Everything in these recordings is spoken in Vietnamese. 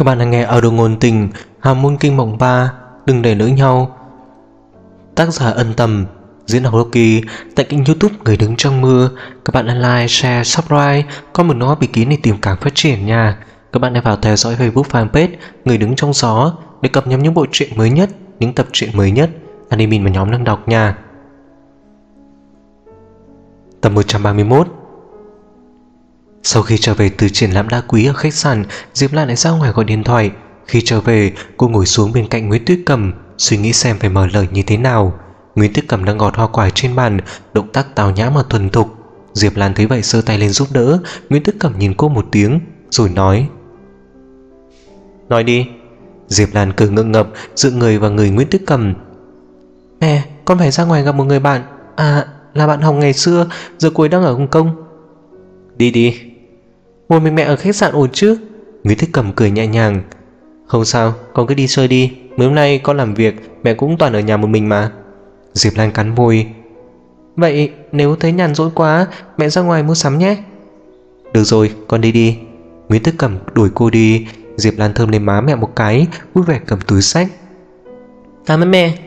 Các bạn đang nghe audio ngôn tình Hàm môn kinh mộng 3 Đừng để lỡ nhau. Tác giả Ân Tầm, diễn đọc Loki, tại kênh YouTube Người Đứng Trong Mưa. Các bạn đang like, share, subscribe, comment nó bí kín để tìm càng phát triển nha. Các bạn hãy vào theo dõi Facebook fanpage Người Đứng Trong Gió để cập nhật những bộ truyện mới nhất, những tập truyện mới nhất admin và nhóm đang đọc nha. Tập 131. Sau khi trở về từ triển lãm đá quý ở khách sạn, Diệp Lan lại ra ngoài gọi điện thoại. Khi trở về, cô ngồi xuống bên cạnh Nguyễn Tuyết Cầm, suy nghĩ xem phải mở lời như thế nào. Nguyễn Tuyết Cầm đang gọt hoa quả trên bàn, động tác tào nhã mà thuần thục. Diệp Lan thấy vậy giơ tay lên giúp đỡ. Nguyễn Tuyết Cầm nhìn cô một tiếng rồi nói: "Nói đi." Diệp Lan cười ngượng ngập, dựa người vào người Nguyễn Tuyết Cầm. "Mẹ, con phải ra ngoài gặp một người bạn. À, là bạn học ngày xưa, giờ cô ấy đang ở Hồng Kông." "Đi đi." "Một mình mẹ ở khách sạn ổn chứ?" Nguyễn Tuyết Cầm cười nhẹ nhàng. "Không sao, con cứ đi chơi đi. Mấy hôm nay con làm việc, mẹ cũng toàn ở nhà một mình mà." Diệp Lan cắn môi. "Vậy nếu thấy nhàn rỗi quá, mẹ ra ngoài mua sắm nhé." "Được rồi, con đi đi." Nguyễn Tuyết Cầm đuổi cô đi. Diệp Lan thơm lên má mẹ một cái, vui vẻ cầm túi xách. "Cảm ơn mẹ."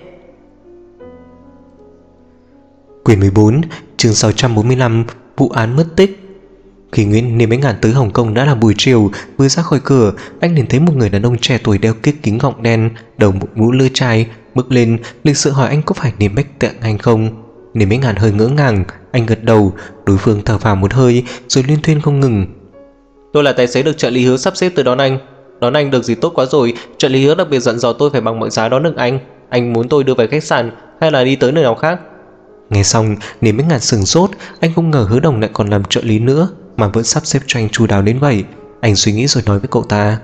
Quyển 14, chương 645, vụ án mất tích. Khi Nguyễn Niệm Ánh Ngạn tới Hồng Kông đã là buổi chiều. Vừa ra khỏi cửa, anh liền thấy một người đàn ông trẻ tuổi đeo kiếc kính gọng đen, đầu một mũ lưỡi chai, bước lên, lịch sự hỏi anh có phải Niệm Bách Tạng anh không. Niệm Ánh Ngạn hơi ngỡ ngàng, anh gật đầu. Đối phương thở phào một hơi rồi liên thuyên không ngừng. "Tôi là tài xế được trợ lý Hứa sắp xếp tới đón anh. Đón anh được gì tốt quá rồi. Trợ lý Hứa đặc biệt dặn dò tôi phải bằng mọi giá đón được anh. Anh muốn tôi đưa về khách sạn hay là đi tới nơi nào khác?" Nghe xong, Niệm Ánh Ngạn sửng sốt. Anh không ngờ Hứa Đồng lại còn làm trợ lý nữa, mà vẫn sắp xếp cho anh chu đáo đến vậy. Anh suy nghĩ rồi nói với cậu ta: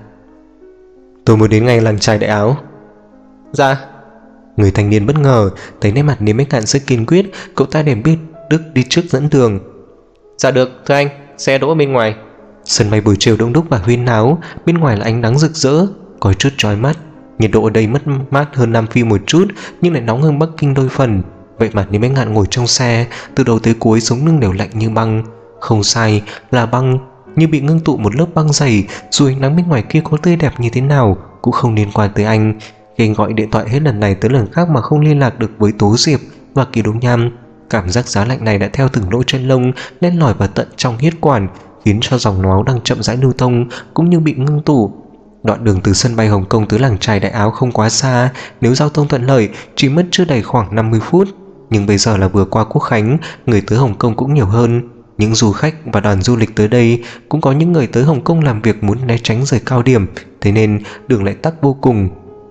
"Tôi muốn đến ngay làng trai Đại Áo." "Dạ." Người thanh niên bất ngờ, thấy nét mặt Niệm Ánh Ngạn rất kiên quyết, cậu ta liền biết Đức đi trước dẫn đường. "Dạ được, thưa anh, xe đỗ bên ngoài." Sân bay buổi chiều đông đúc và huyên náo, bên ngoài là ánh nắng rực rỡ, có chút chói mắt. Nhiệt độ ở đây mất mát hơn Nam Phi một chút, nhưng lại nóng hơn Bắc Kinh đôi phần. Vậy mà Niệm Ánh Ngạn ngồi trong xe, từ đầu tới cuối sống lưng đều lạnh như băng. Không sai, là băng, như bị ngưng tụ một lớp băng dày. Dù ánh nắng bên ngoài kia có tươi đẹp như thế nào cũng không liên quan tới anh. Khi anh gọi điện thoại hết lần này tới lần khác mà không liên lạc được với Tố Diệp và Kỳ Đống Nham, cảm giác giá lạnh này đã theo từng lỗ chân lông len lỏi vào tận trong huyết quản, khiến cho dòng máu đang chậm rãi lưu thông cũng như bị ngưng tụ. Đoạn đường từ sân bay Hồng Kông tới làng trai Đại Áo không quá xa, nếu giao thông thuận lợi chỉ mất chưa đầy khoảng 50 phút. Nhưng bây giờ là vừa qua Quốc Khánh, người tới Hồng Kông cũng nhiều hơn. Những du khách và đoàn du lịch tới đây, cũng có những người tới Hồng Kông làm việc muốn né tránh giờ cao điểm, thế nên đường lại tắc vô cùng.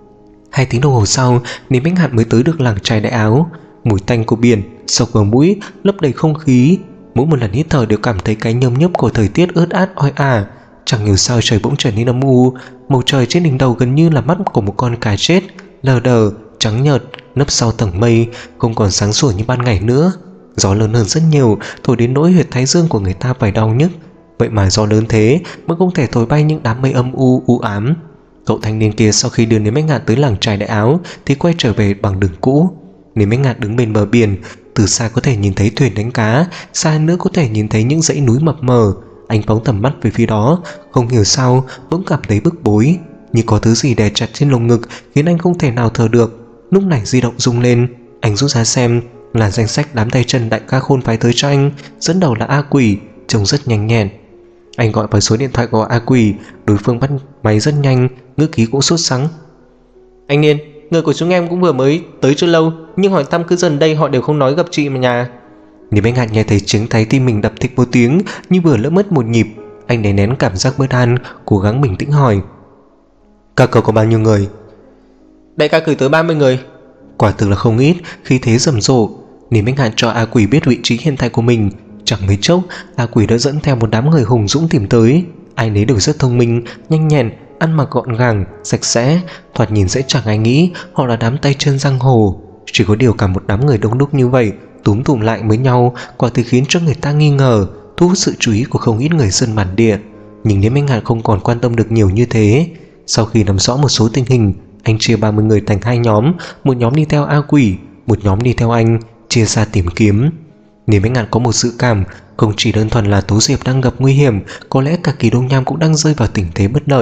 2 tiếng đồng hồ sau, Niệm Ánh Ngạn mới tới được làng trai Đại Áo. Mùi tanh của biển sộc vào mũi, lấp đầy không khí. Mỗi một lần hít thở đều cảm thấy cái nhâm nhấp của thời tiết ướt át oi ả. Chẳng hiểu sao trời bỗng trở nên âm u. Màu trời trên đỉnh đầu gần như là mắt của một con cá chết, lờ đờ, trắng nhợt, nấp sau tầng mây, không còn sáng sủa như ban ngày nữa. Gió lớn hơn rất nhiều, thổi đến nỗi huyệt thái dương của người ta phải đau nhức. Vậy mà gió lớn thế mà không thể thổi bay những đám mây âm u u ám. Cậu thanh niên kia sau khi đưa Niệm Ánh Ngạn tới làng trai Đại Áo thì quay trở về bằng đường cũ. Niệm Ánh Ngạn đứng bên bờ biển, từ xa có thể nhìn thấy thuyền đánh cá, xa nữa có thể nhìn thấy những dãy núi mập mờ. Anh phóng tầm mắt về phía đó, không hiểu sao bỗng cảm thấy bức bối, như có thứ gì đè chặt trên lồng ngực khiến anh không thể nào thở được. Lúc này di động rung lên, anh rút ra xem là danh sách đám tay chân đại ca Khôn phái tới cho anh. Dẫn đầu là A Quỷ, trông rất nhanh nhẹn. Anh gọi vào số điện thoại của A Quỷ, đối phương bắt máy rất nhanh, ngữ khí cũng sốt sắng. "Anh Niên, người của chúng em cũng vừa mới tới chưa lâu, nhưng hỏi thăm cư dân đây họ đều không nói gặp chị mà nhà." Niệm Ánh Ngạn nghe thấy tiếng thấy tim mình đập thịch một tiếng, như vừa lỡ mất một nhịp. Anh đè nén cảm giác bất an, cố gắng bình tĩnh hỏi: "Các cậu có bao nhiêu người?" "Đại ca gửi tới 30 người." Quả thực là không ít, khi thế rầm rộ. Niệm Ánh Ngạn cho A Quỷ biết vị trí hiện tại của mình. Chẳng mấy chốc, A Quỷ đã dẫn theo một đám người hùng dũng tìm tới. Ai nấy đều rất thông minh, nhanh nhẹn, ăn mặc gọn gàng, sạch sẽ, thoạt nhìn sẽ chẳng ai nghĩ họ là đám tay chân giang hồ. Chỉ có điều cả một đám người đông đúc như vậy túm tụm lại với nhau, quả thực khiến cho người ta nghi ngờ, thu hút sự chú ý của không ít người dân bản địa. Nhưng Niệm Ánh Ngạn không còn quan tâm được nhiều như thế. Sau khi nắm rõ một số tình hình, anh chia 30 người thành 2 nhóm, một nhóm đi theo A Quỷ, một nhóm đi theo anh, chia ra tìm kiếm. Niệm Ánh Ngạn có một dự cảm, không chỉ đơn thuần là Tố Diệp đang gặp nguy hiểm, có lẽ cả Kỳ Đông Nham cũng đang rơi vào tình thế bất lợi.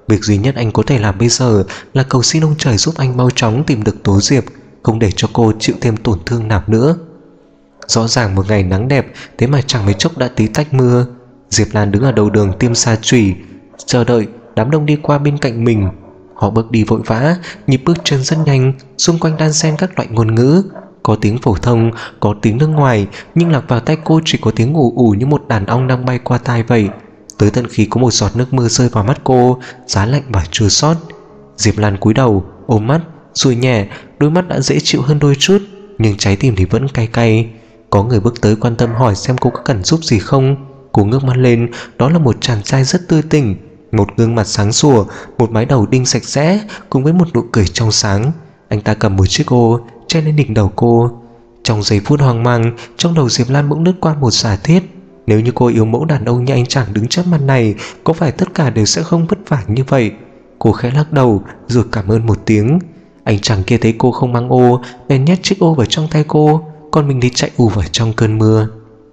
Việc duy nhất anh có thể làm bây giờ là cầu xin ông trời giúp anh mau chóng tìm được Tố Diệp, không để cho cô chịu thêm tổn thương nào nữa. Rõ ràng một ngày nắng đẹp, thế mà chẳng mấy chốc đã tí tách mưa. Diệp Lan đứng ở đầu đường tiêm sa chủy, chờ đợi đám đông đi qua bên cạnh mình. Họ bước đi vội vã, nhịp bước chân rất nhanh, xung quanh đan xen các loại ngôn ngữ, có tiếng phổ thông, có tiếng nước ngoài, nhưng lọt vào tai cô chỉ có tiếng ù ù như một đàn ong đang bay qua tai vậy. Tới tận khi có một giọt nước mưa rơi vào mắt cô, giá lạnh và chua xót. Diệp Lan cúi đầu, ôm mắt, rủi nhẹ, đôi mắt đã dễ chịu hơn đôi chút, nhưng trái tim thì vẫn cay cay. Có người bước tới quan tâm hỏi xem cô có cần giúp gì không. Cô ngước mắt lên, đó là một chàng trai rất tươi tỉnh, một gương mặt sáng sủa, một mái đầu đinh sạch sẽ, cùng với một nụ cười trong sáng. Anh ta cầm một chiếc ô che lên đỉnh đầu cô. Trong giây phút hoang mang, trong đầu Diệp Lan bỗng lướt qua một giả thiết: nếu như cô yêu mẫu đàn ông như anh chàng đứng trước mặt này, có phải tất cả đều sẽ không vất vả như vậy? Cô khẽ lắc đầu rồi cảm ơn một tiếng. Anh chàng kia thấy cô không mang ô, bèn nhét chiếc ô vào trong tay cô, còn mình thì chạy ù vào trong cơn mưa.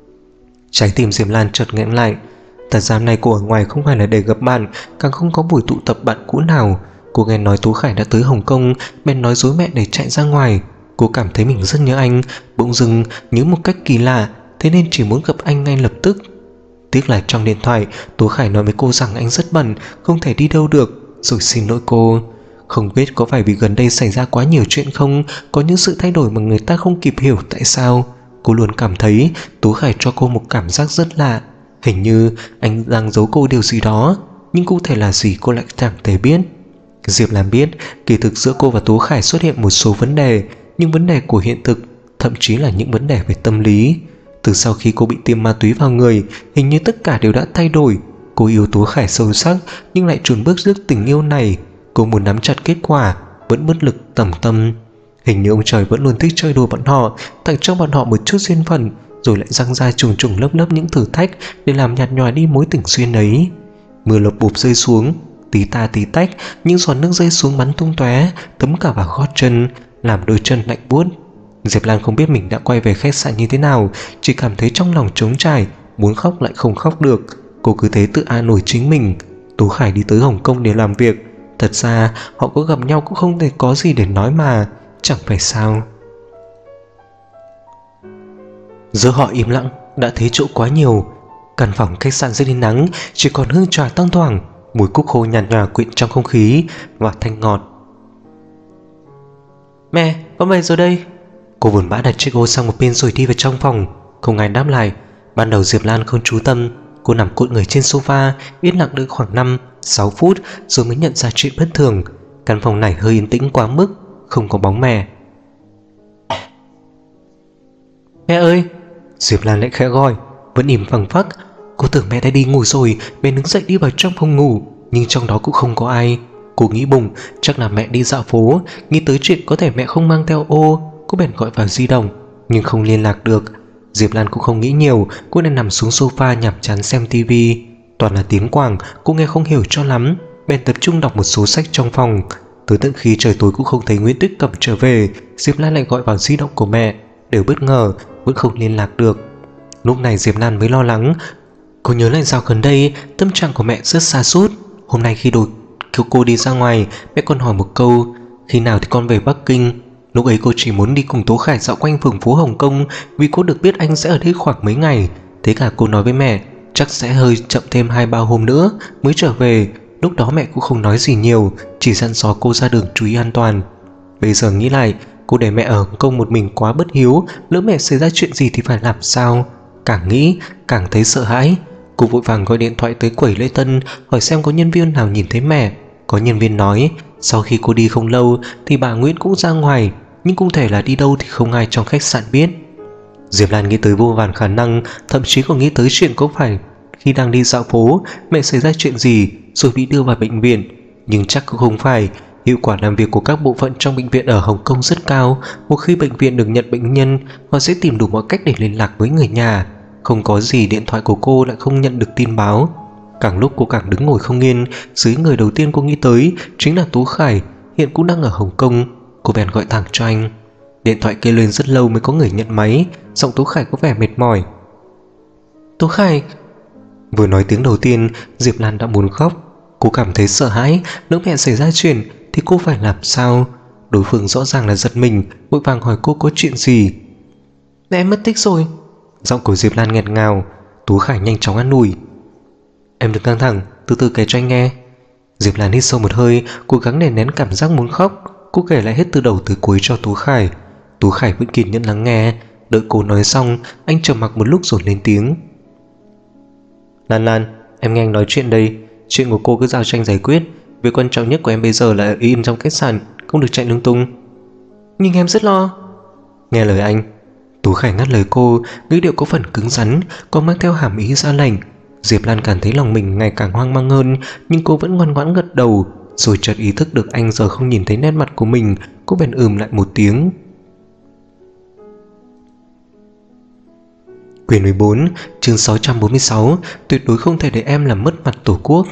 Trái tim Diệp Lan chợt nghẹn lại. Thật ra hôm nay cô ở ngoài không phải là để gặp bạn, càng không có buổi tụ tập bạn cũ nào. Cô nghe nói Tú Khải đã tới Hồng Kông, bèn nói dối mẹ để chạy ra ngoài. Cô cảm thấy mình rất nhớ anh, bỗng dưng nhớ một cách kỳ lạ, thế nên chỉ muốn gặp anh ngay lập tức. Tiếc là trong điện thoại Tú Khải nói với cô rằng anh rất bận, không thể đi đâu được, rồi xin lỗi cô. Không biết có phải vì gần đây xảy ra quá nhiều chuyện không, có những sự thay đổi mà người ta không kịp hiểu tại sao. Cô luôn cảm thấy Tú Khải cho cô một cảm giác rất lạ, hình như anh đang giấu cô điều gì đó, nhưng cụ thể là gì cô lại chẳng thể biết. Diệp Lan biết kỳ thực giữa cô và Tú Khải xuất hiện một số vấn đề, nhưng vấn đề của hiện thực, thậm chí là những vấn đề về tâm lý. Từ sau khi cô bị tiêm ma túy vào người, hình như tất cả đều đã thay đổi. Cô yêu Tú Khải sâu sắc, nhưng lại chùn bước trước tình yêu này. Cô muốn nắm chặt kết quả, vẫn bất lực tẩm tâm. Hình như ông trời vẫn luôn thích chơi đùa bọn họ, tặng cho bọn họ một chút duyên phận, rồi lại răng ra trùng trùng lớp lớp những thử thách để làm nhạt nhòa đi mối tình duyên ấy. Mưa lộp bụp rơi xuống, tí ta tí tách, những giọt nước rơi xuống bắn tung tóe, thấm cả vào gót chân, làm đôi chân lạnh buốt. Diệp Lan không biết mình đã quay về khách sạn như thế nào, chỉ cảm thấy trong lòng trống trải, muốn khóc lại không khóc được. Cô cứ thế tự an ủi chính mình. Tú Khải đi tới Hồng Kông để làm việc, thật ra họ có gặp nhau cũng không thể có gì để nói mà, chẳng phải sao. Giữa họ im lặng đã thấy chỗ quá nhiều. Căn phòng khách sạn rất yên nắng, chỉ còn hương trà thoang thoảng, mùi cúc khô nhàn nhòa quyện trong không khí và thanh ngọt. Mẹ, con về rồi đây. Cô buồn bã đặt chiếc ô sang một bên rồi đi vào trong phòng. Không ai đáp lại. Ban đầu Diệp Lan không chú tâm, cô nằm cuộn người trên sofa, yên lặng đợi khoảng 5-6 phút rồi mới nhận ra chuyện bất thường. Căn phòng này hơi yên tĩnh quá mức, không có bóng mẹ. Mẹ ơi! Diệp Lan lại khẽ gọi, vẫn im phăng phắc. Cô tưởng mẹ đã đi ngủ rồi, bèn đứng dậy đi vào trong phòng ngủ, nhưng trong đó cũng không có ai. Cô nghĩ bụng chắc là mẹ đi dạo phố, nghĩ tới chuyện có thể mẹ không mang theo ô. Cô bèn gọi vào di động, nhưng không liên lạc được. Diệp Lan cũng không nghĩ nhiều, cô nên nằm xuống sofa nhàm chán xem tivi. Toàn là tiếng Quảng, cô nghe không hiểu cho lắm, bèn tập trung đọc một số sách trong phòng. Tới tận khi trời tối cũng không thấy Nguyễn Tuyết Cẩm trở về, Diệp Lan lại gọi vào di động của mẹ, đều bất ngờ vẫn không liên lạc được. Lúc này Diệp Lan mới lo lắng. Cô nhớ lại dạo gần đây tâm trạng của mẹ rất sa sút. Hôm nay khi kêu cô đi ra ngoài, mẹ còn hỏi một câu: khi nào thì con về Bắc Kinh? Lúc ấy cô chỉ muốn đi cùng Tố Khải dạo quanh phường phố Hồng Kông, vì cô được biết anh sẽ ở đây khoảng mấy ngày. Thế cả cô nói với mẹ chắc sẽ hơi chậm thêm 2-3 hôm nữa mới trở về. Lúc đó mẹ cũng không nói gì nhiều, chỉ dặn dò cô ra đường chú ý an toàn. Bây giờ nghĩ lại, cô để mẹ ở Hồng Kông một mình quá bất hiếu, lỡ mẹ xảy ra chuyện gì thì phải làm sao? Càng nghĩ càng thấy sợ hãi. Cô vội vàng gọi điện thoại tới quầy lễ tân, hỏi xem có nhân viên nào nhìn thấy mẹ. Có nhân viên nói sau khi cô đi không lâu thì bà Nguyễn cũng ra ngoài, nhưng cụ thể là đi đâu thì không ai trong khách sạn biết. Diệp Lan nghĩ tới vô vàn khả năng, thậm chí còn nghĩ tới chuyện có phải khi đang đi dạo phố mẹ xảy ra chuyện gì rồi bị đưa vào bệnh viện. Nhưng chắc cũng không phải. Hiệu quả làm việc của các bộ phận trong bệnh viện ở Hồng Kông rất cao. Một khi bệnh viện được nhận bệnh nhân, họ sẽ tìm đủ mọi cách để liên lạc với người nhà. Không có gì điện thoại của cô lại không nhận được tin báo. Càng lúc cô càng đứng ngồi không yên. Dưới người đầu tiên cô nghĩ tới chính là Tú Khải, hiện cũng đang ở Hồng Kông. Cô bèn gọi thẳng cho anh. Điện thoại kêu lên rất lâu mới có người nhận máy. Giọng Tú Khải có vẻ mệt mỏi. Tú Khải! Vừa nói tiếng đầu tiên, Diệp Lan đã muốn khóc. Cô cảm thấy sợ hãi, lỡ mẹ xảy ra chuyện thì cô phải làm sao? Đối phương rõ ràng là giật mình, vội vàng hỏi cô có chuyện gì. Mẹ em mất tích rồi. Giọng của Diệp Lan nghẹn ngào. Tú Khải nhanh chóng an ủi. Em đừng căng thẳng, từ từ kể cho anh nghe. Diệp Lan hít sâu một hơi, cố gắng đè nén cảm giác muốn khóc. Cô kể lại hết từ đầu tới cuối cho Tú Khải. Tú Khải vẫn kiên nhẫn lắng nghe. Đợi cô nói xong, anh trầm mặc một lúc rồi lên tiếng. Lan Lan, em nghe anh nói chuyện đây. Chuyện của cô cứ giao cho anh giải quyết. Việc quan trọng nhất của em bây giờ là ở im trong khách sạn, không được chạy lung tung. Nhưng em rất lo. Nghe lời anh. Tú Khải ngắt lời cô, ngữ điệu có phần cứng rắn, còn mang theo hàm ý ra lệnh. Diệp Lan cảm thấy lòng mình ngày càng hoang mang hơn, nhưng cô vẫn ngoan ngoãn gật đầu. Rồi chợt ý thức được anh giờ không nhìn thấy nét mặt của mình, cô bèn lại một tiếng. Quyển 14, chương 646, tuyệt đối không thể để em làm mất mặt Tổ quốc.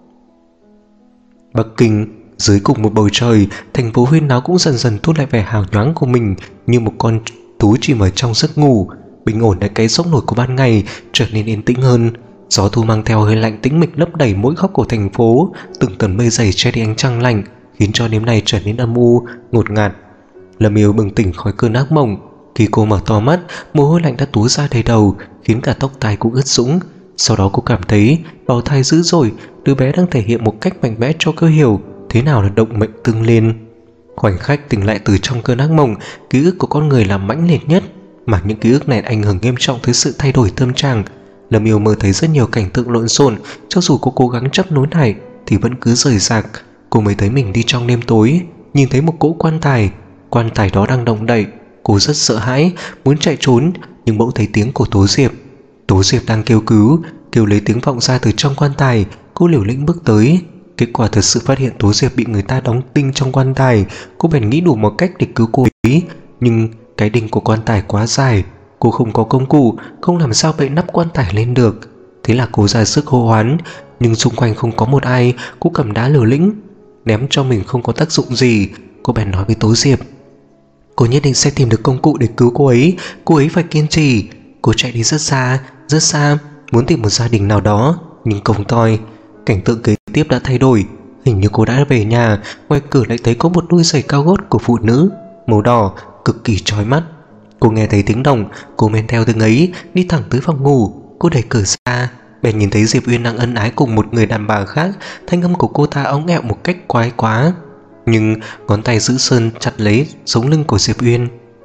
Bắc Kinh, dưới cùng một bầu trời, thành phố huyên náo cũng dần dần thu lại vẻ hào nhoáng của mình, như một con thú chìm ở trong giấc ngủ. Bình ổn tại cái sốc nổi của ban ngày trở nên yên tĩnh hơn. Gió thu mang theo hơi lạnh tĩnh mịch lấp đầy mỗi góc của thành phố, từng tầng mây dày che đi ánh trăng lạnh, khiến cho đêm nay trở nên âm u, ngột ngạt. Lâm Yêu bừng tỉnh khỏi cơn ác mộng. Khi cô mở to mắt, mồ hôi lạnh đã túa ra đầy đầu, khiến cả tóc tai cũng ướt sũng. Sau đó cô cảm thấy bào thai dữ dội, đứa bé đang thể hiện một cách mạnh mẽ cho cô hiểu thế nào là động mệnh tương liên. Khoảnh khắc tỉnh lại từ trong cơn ác mộng, ký ức của con người là mãnh liệt nhất, mà những ký ức này ảnh hưởng nghiêm trọng tới sự thay đổi tâm trạng. Lâm Yêu mơ thấy rất nhiều cảnh tượng lộn xộn, cho dù cô cố gắng chấp nối lại thì vẫn cứ rời rạc. Cô mới thấy mình đi trong đêm tối, nhìn thấy một cỗ quan tài đó đang động đậy. Cô rất sợ hãi, muốn chạy trốn, nhưng bỗng thấy tiếng của Tố Diệp. Tố Diệp đang kêu cứu, kêu lấy tiếng vọng ra từ trong quan tài. Cô liều lĩnh bước tới. Kết quả thật sự phát hiện Tố Diệp bị người ta đóng đinh trong quan tài. Cô bèn nghĩ đủ một cách để cứu cô ấy, nhưng cái đinh của quan tài quá dài, cô không có công cụ, không làm sao bậy nắp quan tài lên được. Thế là cô ra sức hô hoán, nhưng xung quanh không có một ai. Cô cầm đá liều lĩnh, ném cho mình không có tác dụng gì. Cô bèn nói với Tố Diệp, cô nhất định sẽ tìm được công cụ để cứu cô ấy phải kiên trì. Cô chạy đi rất xa, muốn tìm một gia đình nào đó, nhưng công toi. Cảnh tượng kế tiếp đã thay đổi. Hình như cô đã về nhà, ngoài cửa lại thấy có một đôi giày cao gót của phụ nữ, màu đỏ, cực kỳ chói mắt. Cô nghe thấy tiếng động, cô men theo tiếng ấy, đi thẳng tới phòng ngủ. Cô đẩy cửa ra, bèn nhìn thấy Diệp Uyên đang ân ái cùng một người đàn bà khác. Thanh âm của cô ta óng ẹo một cách quái quá, nhưng ngón tay giữ sơn chặt lấy sống lưng của Diệp Uyên.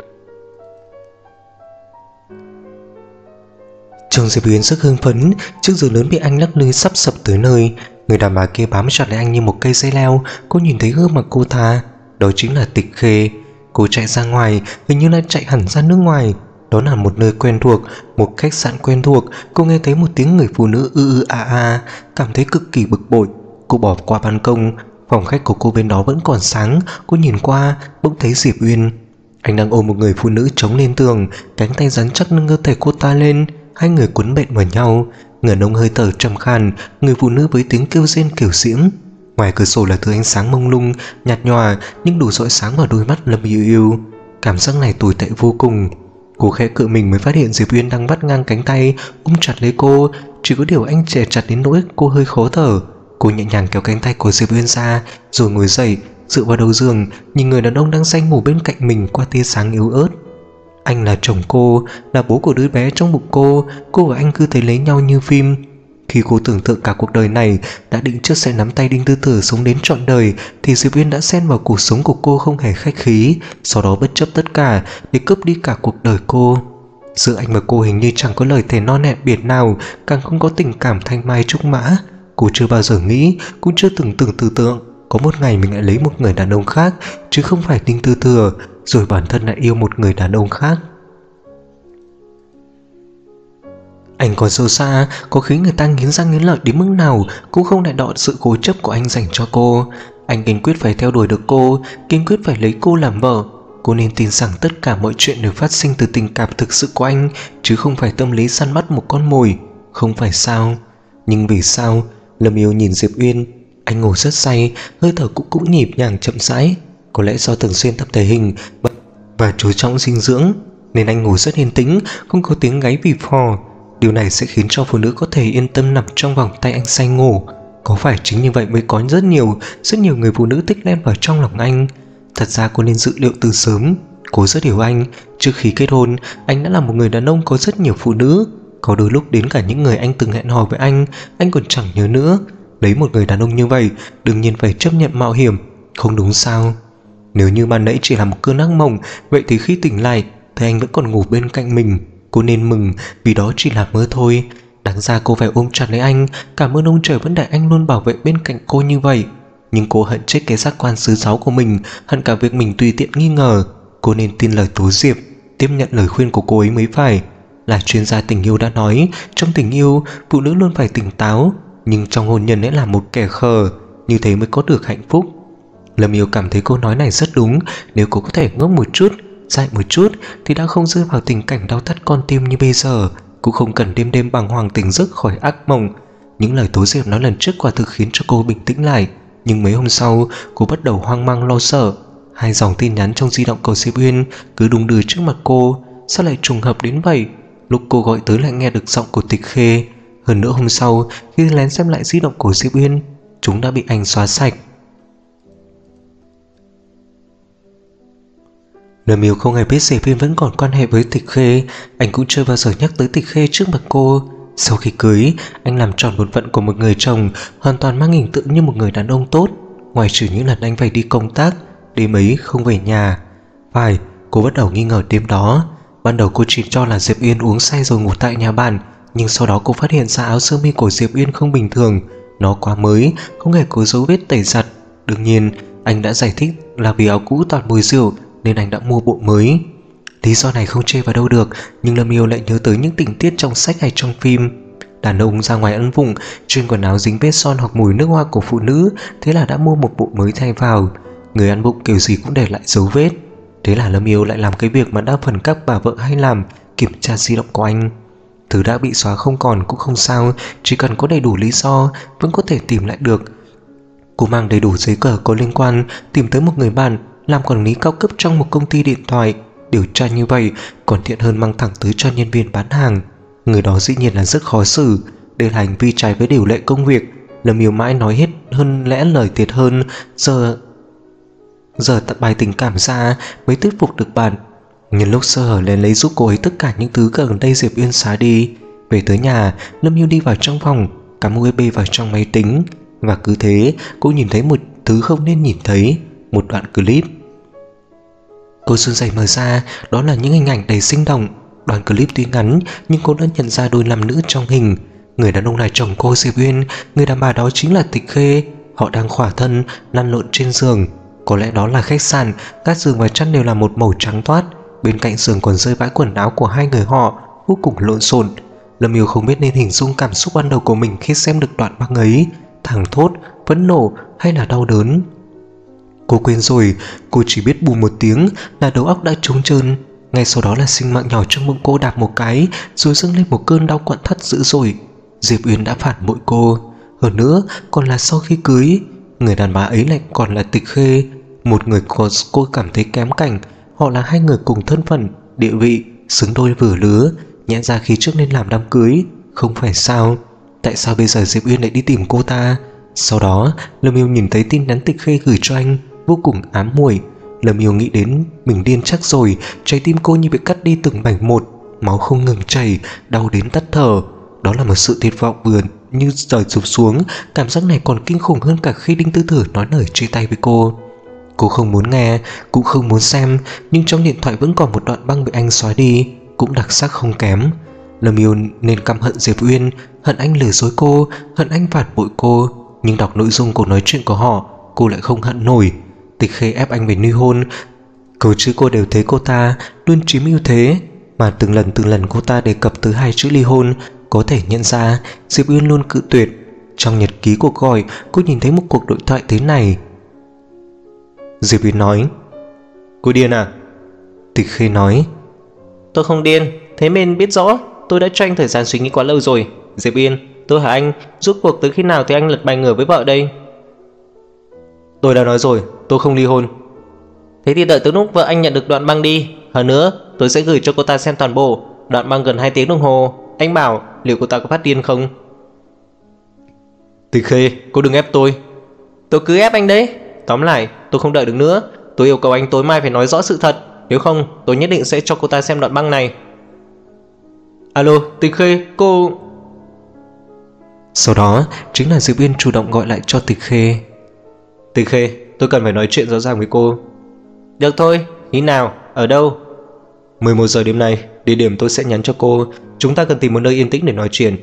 Trông Diệp Uyên rất hưng phấn, chiếc giường lớn bị anh lắc lư sắp sập tới nơi. Người đàn bà kia bám chặt lấy anh như một cây dây leo. Cô nhìn thấy gương mặt cô ta, đó chính là Tịch Khê. Cô chạy ra ngoài, hình như là chạy hẳn ra nước ngoài. Đó là một nơi quen thuộc, một khách sạn quen thuộc. Cô nghe thấy một tiếng người phụ nữ cảm thấy cực kỳ bực bội. Cô bỏ qua ban công. Phòng khách của cô bên đó vẫn còn sáng. Cô nhìn qua, bỗng thấy Diệp Uyên. Anh đang ôm một người phụ nữ chống lên tường, cánh tay rắn chắc nâng cơ thể cô ta lên. Hai người quấn bện vào nhau, ngửa nông hơi thở trầm khàn. Người phụ nữ với tiếng kêu rên kiểu diễm. Ngoài cửa sổ là thứ ánh sáng mông lung, nhạt nhòa, nhưng đủ rọi sáng vào đôi mắt Lâm Yêu. Cảm giác này tồi tệ vô cùng. Cô khẽ cựa mình mới phát hiện Diệp Uyên đang vắt ngang cánh tay ôm chặt lấy cô. Chỉ có điều anh chè chặt đến nỗi cô hơi khó thở. Cô nhẹ nhàng kéo cánh tay của Diệp Uyên ra, rồi ngồi dậy, dựa vào đầu giường, nhìn người đàn ông đang say ngủ bên cạnh mình qua tia sáng yếu ớt. Anh là chồng cô, là bố của đứa bé trong bụng cô. Cô và anh cứ thấy lấy nhau như phim. Khi cô tưởng tượng cả cuộc đời này, đã định trước sẽ nắm tay Đinh Tư Tử sống đến trọn đời, thì Diệp Uyên đã xen vào cuộc sống của cô không hề khách khí, sau đó bất chấp tất cả để cướp đi cả cuộc đời cô. Giữa anh và cô hình như chẳng có lời thề non hẹn biệt nào, càng không có tình cảm thanh mai trúc mã. Cô chưa bao giờ nghĩ, cũng chưa từng tưởng tượng có một ngày mình lại lấy một người đàn ông khác, chứ không phải Đinh Tư Thừa, rồi bản thân lại yêu một người đàn ông khác. Anh còn sâu xa, có khiến người ta nghiến răng nghiến lợi đến mức nào cũng không lại đọ sự cố chấp của anh dành cho cô. Anh kiên quyết phải theo đuổi được cô, kiên quyết phải lấy cô làm vợ. Cô nên tin rằng tất cả mọi chuyện đều phát sinh từ tình cảm thực sự của anh, chứ không phải tâm lý săn bắt một con mồi. Không phải sao? Nhưng vì sao? Lâm Yêu nhìn Diệp Uyên. Anh ngủ rất say, hơi thở cũng nhịp nhàng chậm rãi. Có lẽ do thường xuyên tập thể hình và chú trọng dinh dưỡng, nên anh ngủ rất yên tĩnh, không có tiếng gáy phì phò. Điều này sẽ khiến cho phụ nữ có thể yên tâm nằm trong vòng tay anh say ngủ. Có phải chính như vậy mới có rất nhiều người phụ nữ thích len vào trong lòng anh? Thật ra cô nên dự liệu từ sớm. Cô rất hiểu anh. Trước khi kết hôn, anh đã là một người đàn ông có rất nhiều phụ nữ. Có đôi lúc đến cả những người anh từng hẹn hò với anh còn chẳng nhớ nữa. Lấy một người đàn ông như vậy, đương nhiên phải chấp nhận mạo hiểm, không đúng sao? Nếu như ban nãy chỉ là một cơn ác mộng, vậy thì khi tỉnh lại thì anh vẫn còn ngủ bên cạnh mình. Cô nên mừng vì đó chỉ là mơ thôi. Đáng ra cô phải ôm chặt lấy anh, cảm ơn ông trời vẫn để anh luôn bảo vệ bên cạnh cô như vậy. Nhưng cô hận chết cái giác quan thứ 6 của mình, hận cả việc mình tùy tiện nghi ngờ. Cô nên tin lời Tố Diệp, tiếp nhận lời khuyên của cô ấy mới phải. Là chuyên gia tình yêu đã nói, trong tình yêu, phụ nữ luôn phải tỉnh táo, nhưng trong hôn nhân ấy là một kẻ khờ, như thế mới có được hạnh phúc. Lâm Yêu cảm thấy câu nói này rất đúng. Nếu cô có thể ngốc một chút, dại một chút, thì đã không rơi vào tình cảnh đau thắt con tim như bây giờ, cũng không cần đêm đêm bàng hoàng tỉnh giấc khỏi ác mộng. Những lời Tố Diệp nói lần trước quả thực khiến cho cô bình tĩnh lại. Nhưng mấy hôm sau, cô bắt đầu hoang mang lo sợ. 2 dòng tin nhắn trong di động của Diệp Uyên cứ đung đưa trước mặt cô. Sao lại trùng hợp đến vậy? Lúc cô gọi tới lại nghe được giọng của Tịch Khê. Hơn nữa hôm sau, khi lén xem lại di động của Diệp Uyên, chúng đã bị anh xóa sạch. Lâm Yêu không hề biết Diệp Uyên vẫn còn quan hệ với Tịch Khê. Anh cũng chưa bao giờ nhắc tới Tịch Khê trước mặt cô. Sau khi cưới, anh làm tròn bổn phận của một người chồng, hoàn toàn mang hình tượng như một người đàn ông tốt, ngoài trừ những lần anh phải đi công tác, đêm ấy không về nhà. Phải, cô bắt đầu nghi ngờ đêm đó. Ban đầu cô chỉ cho là Diệp Uyên uống say rồi ngủ tại nhà bạn, nhưng sau đó cô phát hiện ra áo sơ mi của Diệp Uyên không bình thường, nó quá mới, không hề có dấu vết tẩy giặt. Đương nhiên, anh đã giải thích là vì áo cũ toàn mùi rượu nên anh đã mua bộ mới. Lý do này không chê vào đâu được, nhưng Lâm Yêu lại nhớ tới những tình tiết trong sách hay trong phim. Đàn ông ra ngoài ăn vụng, chuyên quần áo dính vết son hoặc mùi nước hoa của phụ nữ, thế là đã mua một bộ mới thay vào. Người ăn vụng kiểu gì cũng để lại dấu vết. Thế là Lâm Yêu lại làm cái việc mà đa phần các bà vợ hay làm, kiểm tra di động của anh. Thứ đã bị xóa không còn cũng không sao, chỉ cần có đầy đủ lý do vẫn có thể tìm lại được. Cô mang đầy đủ giấy tờ có liên quan, tìm tới một người bạn làm quản lý cao cấp trong một công ty điện thoại. Điều tra như vậy còn tiện hơn mang thẳng tới cho nhân viên bán hàng. Người đó dĩ nhiên là rất khó xử. Đây là hành vi trái với điều lệ công việc. Lâm Yêu mãi nói hết hơn lẽ lời thiệt hơn. Giờ tận bài tình cảm ra mới thuyết phục được bạn. Nhân lúc sơ hở lên lấy giúp cô ấy tất cả những thứ gần đây Diệp Uyên xóa đi. Về tới nhà, Lâm Yêu đi vào trong phòng, cắm USB vào trong máy tính. Và cứ thế cô nhìn thấy một thứ không nên nhìn thấy, một đoạn clip. Cô run rẩy mở ra, đó là những hình ảnh đầy sinh động. Đoạn clip tuy ngắn nhưng cô đã nhận ra đôi nam nữ trong hình. Người đàn ông là chồng cô Diệp Uyên, người đàn bà đó chính là Tịch Khê. Họ đang khỏa thân, lăn lộn trên giường. Có lẽ đó là khách sạn, các giường và chăn đều là một màu trắng toát. Bên cạnh giường còn rơi vãi quần áo của hai người họ, vô cùng lộn xộn. Lâm Yêu không biết nên hình dung cảm xúc ban đầu của mình khi xem được đoạn băng ấy, thảng thốt, phẫn nộ hay là đau đớn. Cô quên rồi, cô chỉ biết bù một tiếng là đầu óc đã trống trơn. Ngay sau đó là sinh mạng nhỏ trong bụng cô đạp một cái, rồi dâng lên một cơn đau quặn thắt dữ dội. Diệp Uyên đã phản bội cô, hơn nữa còn là sau khi cưới. Người đàn bà ấy lại còn là Tịch Khê, một người cô cảm thấy kém cạnh. Họ là hai người cùng thân phận, địa vị, xứng đôi vừa lứa. Nhẽ ra khi trước nên làm đám cưới, không phải sao? Tại sao bây giờ Diệp Uyên lại đi tìm cô ta? Sau đó Lâm Yêu nhìn thấy tin nhắn Tịch Khê gửi cho anh, vô cùng ám muội. Lâm Yêu nghĩ đến mình điên chắc rồi, trái tim cô như bị cắt đi từng mảnh một, máu không ngừng chảy, đau đến tắt thở. Đó là một sự tuyệt vọng vừa như rời sụp xuống. Cảm giác này còn kinh khủng hơn cả khi Đinh Tư Thử nói lời chia tay với cô. Cô không muốn nghe, cũng không muốn xem, nhưng trong điện thoại vẫn còn một đoạn băng bị anh xóa đi, cũng đặc sắc không kém. Lâm Yêu nên căm hận Diệp Uyên, hận anh lừa dối cô, hận anh phản bội cô. Nhưng đọc nội dung cuộc nói chuyện của họ, cô lại không hận nổi. Tịch Khê ép anh về ly hôn, câu chữ cô đều thấy cô ta luôn chiếm ưu thế. Mà từng lần cô ta đề cập tới hai chữ ly hôn, có thể nhận ra Diệp Uyên luôn cự tuyệt. Trong nhật ký cuộc gọi, cô nhìn thấy một cuộc đối thoại thế này. Diệp Uyên nói: "Cô điên à?" Tịch Khê nói: "Tôi không điên, thế nên biết rõ, tôi đã cho anh thời gian suy nghĩ quá lâu rồi. Diệp Uyên, tôi hỏi anh, rốt cuộc tới khi nào thì anh lật bài ngửa với vợ đây?" "Tôi đã nói rồi, tôi không ly hôn." "Thế thì đợi tới lúc vợ anh nhận được đoạn băng đi. Hơn nữa, tôi sẽ gửi cho cô ta xem toàn bộ. Đoạn băng gần 2 tiếng đồng hồ. Anh bảo liệu cô ta có phát điên không?" Tịch Khê, cô đừng ép tôi. Tôi cứ ép anh đấy. Tóm lại, tôi không đợi được nữa. Tôi yêu cầu anh tối mai phải nói rõ sự thật. Nếu không, tôi nhất định sẽ cho cô ta xem đoạn băng này. Alo, Tịch Khê, cô... Sau đó chính là Diệp Uyên chủ động gọi lại cho Tịch Khê. Tịch Khê, tôi cần phải nói chuyện rõ ràng với cô. Được thôi, khi nào, ở đâu? 11 giờ đêm nay, địa điểm tôi sẽ nhắn cho cô. Chúng ta cần tìm một nơi yên tĩnh để nói chuyện.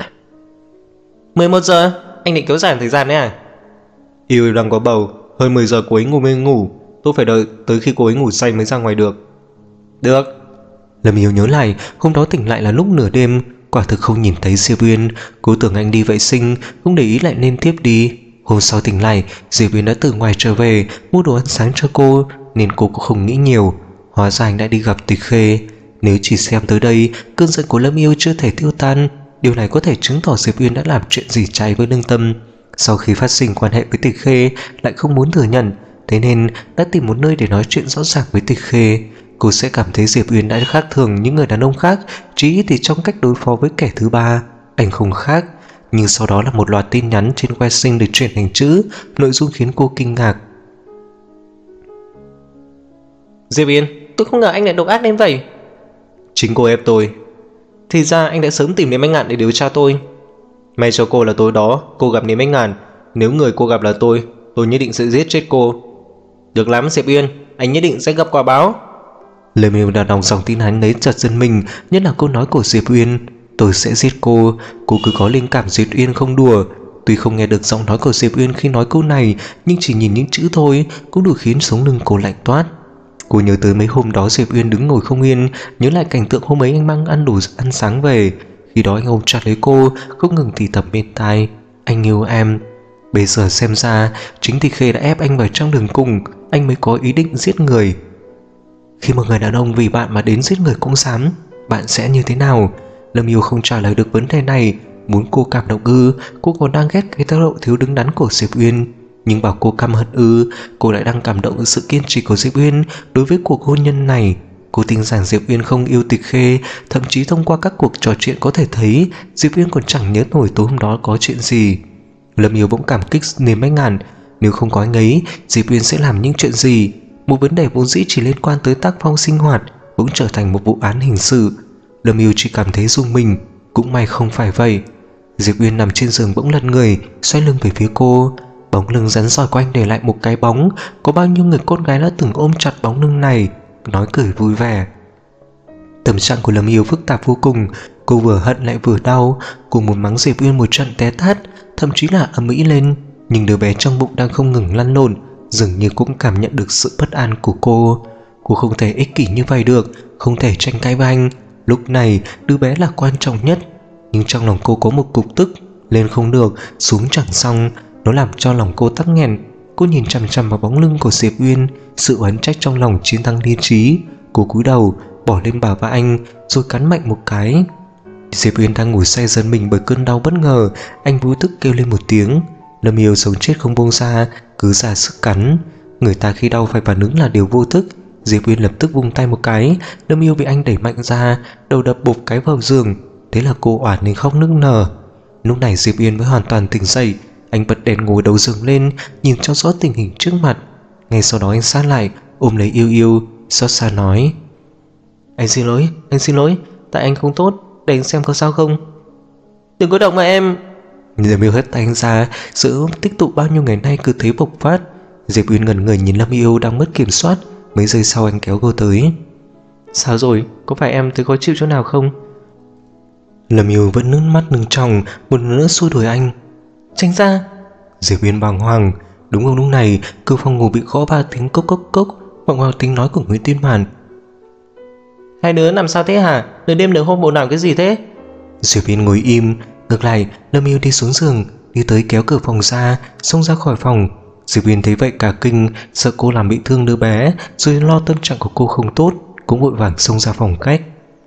11 giờ? Anh định kéo dài thời gian đấy à? Yêu đang có bầu, hơn 10 giờ cô ấy mới ngủ. Tôi phải đợi tới khi cô ấy ngủ say mới ra ngoài được. Được. Lâm Yêu nhớ lại hôm đó tỉnh lại là lúc nửa đêm, quả thực không nhìn thấy Diệp Uyên. Cô tưởng anh đi vệ sinh, không để ý lại nên tiếp đi. Hôm sau tỉnh lại, Diệp Uyên đã từ ngoài trở về mua đồ ăn sáng cho cô, nên cô cũng không nghĩ nhiều. Hóa ra anh đã đi gặp Tịch Khê. Nếu chỉ xem tới đây, cơn giận của Lâm Yêu chưa thể tiêu tan. Điều này có thể chứng tỏ Diệp Uyên đã làm chuyện gì trái với lương tâm. Sau khi phát sinh quan hệ với Tịch Khê, lại không muốn thừa nhận, thế nên đã tìm một nơi để nói chuyện rõ ràng với Tịch Khê. Cô sẽ cảm thấy Diệp Uyên đã khác thường những người đàn ông khác, chỉ ít thì trong cách đối phó với kẻ thứ ba, anh không khác. Nhưng sau đó là một loạt tin nhắn trên que sinh được chuyển thành chữ, nội dung khiến cô kinh ngạc. Diệp Uyên, tôi không ngờ anh lại độc ác đến vậy. Chính cô ép tôi. Thì ra anh đã sớm tìm đến Anh Ngạn để điều tra tôi. May cho cô là tối đó cô gặp Niêm Anh Ngạn. Nếu người cô gặp là tôi nhất định sẽ giết chết cô. Được lắm Diệp Uyên, anh nhất định sẽ gặp quả báo. Lâm Yêu đã đọc dòng tin nhắn đấy chợt giật mình, nhất là câu nói của Diệp Uyên, tôi sẽ giết cô. Cô cứ có linh cảm Diệp Uyên không đùa. Tuy không nghe được giọng nói của Diệp Uyên khi nói câu này, nhưng chỉ nhìn những chữ thôi cũng đủ khiến sống lưng cô lạnh toát. Cô nhớ tới mấy hôm đó Diệp Uyên đứng ngồi không yên, nhớ lại cảnh tượng hôm ấy anh mang ăn đủ ăn sáng về. Khi đó anh ôm chặt lấy cô, không ngừng thì thầm bên tai, anh yêu em. Bây giờ xem ra chính Tịch Khê đã ép anh vào trong đường cùng, anh mới có ý định giết người. Khi một người đàn ông vì bạn mà đến giết người cũng dám, bạn sẽ như thế nào? Lâm Yêu không trả lời được vấn đề này. Muốn cô cảm động ư? Cô còn đang ghét cái thái độ thiếu đứng đắn của Diệp Uyên. Nhưng bảo cô căm hận ư? Cô lại đang cảm động sự kiên trì của Diệp Uyên đối với cuộc hôn nhân này. Cô tin rằng Diệp Uyên không yêu Tịch Khê. Thậm chí thông qua các cuộc trò chuyện có thể thấy Diệp Uyên còn chẳng nhớ nổi tối hôm đó có chuyện gì. Lâm Yêu bỗng cảm kích Niềm Anh Ngạn. Nếu không có anh ấy, Diệp Uyên sẽ làm những chuyện gì? Một vấn đề vốn dĩ chỉ liên quan tới tác phong sinh hoạt cũng trở thành một vụ án hình sự. Lâm Yêu chỉ cảm thấy rung mình. Cũng may không phải vậy. Diệp Uyên nằm trên giường bỗng lật người, xoay lưng về phía cô. Bóng lưng rắn rỏi của anh để lại một cái bóng. Có bao nhiêu người con gái đã từng ôm chặt bóng lưng này, nói cười vui vẻ. Tâm trạng của Lâm Yêu phức tạp vô cùng. Cô vừa hận lại vừa đau. Cô muốn mắng Diệp Uyên một trận té tát, thậm chí là ầm ĩ lên. Nhưng đứa bé trong bụng đang không ngừng lăn lộn, dường như cũng cảm nhận được sự bất an của cô. Cô không thể ích kỷ như vậy được, không thể tranh cãi với anh. Lúc này đứa bé là quan trọng nhất. Nhưng trong lòng cô có một cục tức, lên không được, xuống chẳng xong. Nó làm cho lòng cô tắc nghẹn. Cô nhìn chằm chằm vào bóng lưng của Diệp Uyên, sự oán trách trong lòng chiến thắng lý trí. Cô cúi đầu bỏ lên bả vai anh, rồi cắn mạnh một cái. Diệp Uyên đang ngồi say giật mình bởi cơn đau bất ngờ. Anh vô thức kêu lên một tiếng. Lâm Yêu sống chết không buông ra, cứ ra sức cắn. Người ta khi đau phải phản ứng là điều vô thức. Diệp Uyên lập tức vung tay một cái. Lâm Yêu bị anh đẩy mạnh ra, đầu đập bụp cái vào giường. Thế là cô oản nên khóc nức nở. Lúc này Diệp Uyên mới hoàn toàn tỉnh dậy. Anh bật đèn ngồi đầu giường lên, nhìn cho rõ tình hình trước mặt. Ngay sau đó anh sát lại, ôm lấy Yêu Yêu, xót xa nói: anh xin lỗi, tại anh không tốt, để anh xem có sao không. Đừng có động mà em. Diệp Yêu hất tay anh ra, sự tích tụ bao nhiêu ngày nay cứ thế bộc phát. Diệp Uyên ngẩn người nhìn Lâm Yêu đang mất kiểm soát. Mấy giây sau anh kéo cô tới. Sao rồi, có phải em thấy khó chịu chỗ nào không? Lâm Yêu vẫn nước mắt nâng tròng, một lần nữa xua đuổi anh. Tránh ra. Diệp Uyên bàng hoàng. Đúng vào lúc này, cửa phòng ngủ bị gõ 3 tiếng cốc cốc cốc, vọng vào tiếng nói của Nguyễn Tiên Màn. Hai đứa làm sao thế hả? Nửa đêm nửa hôm bộ nào cái gì thế? Diệp Uyên ngồi im. Ngược lại, Lâm Yêu đi xuống giường, đi tới kéo cửa phòng ra, xông ra khỏi phòng. Diệp Uyên thấy vậy cả kinh, sợ cô làm bị thương đứa bé, rồi lo tâm trạng của cô không tốt, cũng vội vàng xông ra phòng khách.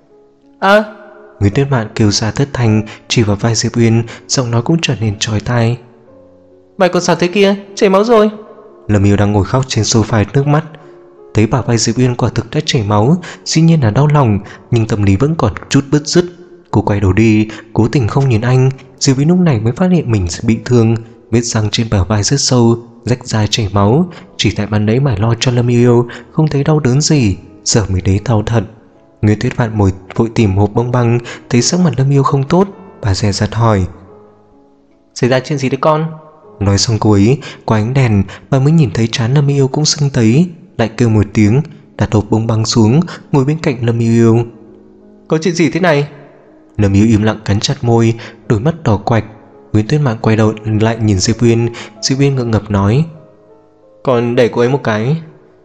Nguyễn Tuyết Mạn kêu ra thất thanh, chỉ vào vai Diệp Uyên, giọng nói cũng trở nên chói tai. Mày còn sao thế kia, chảy máu rồi. Lâm Yêu đang ngồi khóc trên sofa nước mắt. Thấy bả vai Diệp Uyên quả thực đã chảy máu, dĩ nhiên là đau lòng, nhưng tâm lý vẫn còn chút bứt rứt. Cô quay đầu đi, cố tình không nhìn anh, Diệp Uyên lúc này mới phát hiện mình bị thương, vết răng trên bờ vai rất sâu, rách ra chảy máu. Chỉ tại ban nãy mà lo cho Lâm Yêu Yêu không thấy đau đớn gì, giờ mới thấy đau thật. Nguyễn Tuyết Mạn vội tìm hộp bông băng, thấy sắc mặt Lâm Yêu không tốt, bà dè dặt hỏi: Xảy ra chuyện gì đấy con? Nói xong cô ấy qua ánh đèn, bà mới nhìn thấy trán Lâm Yêu cũng sưng tấy, lại kêu một tiếng, đặt hộp bông băng xuống, ngồi bên cạnh Lâm Yêu. Có chuyện gì thế này? Lâm Yêu im lặng cắn chặt môi, đôi mắt đỏ quạch. Nguyễn Tuyết Mạn quay đầu lại nhìn Diệp Uyên. Diệp Uyên ngượng ngập nói: Con đẩy cô ấy một cái.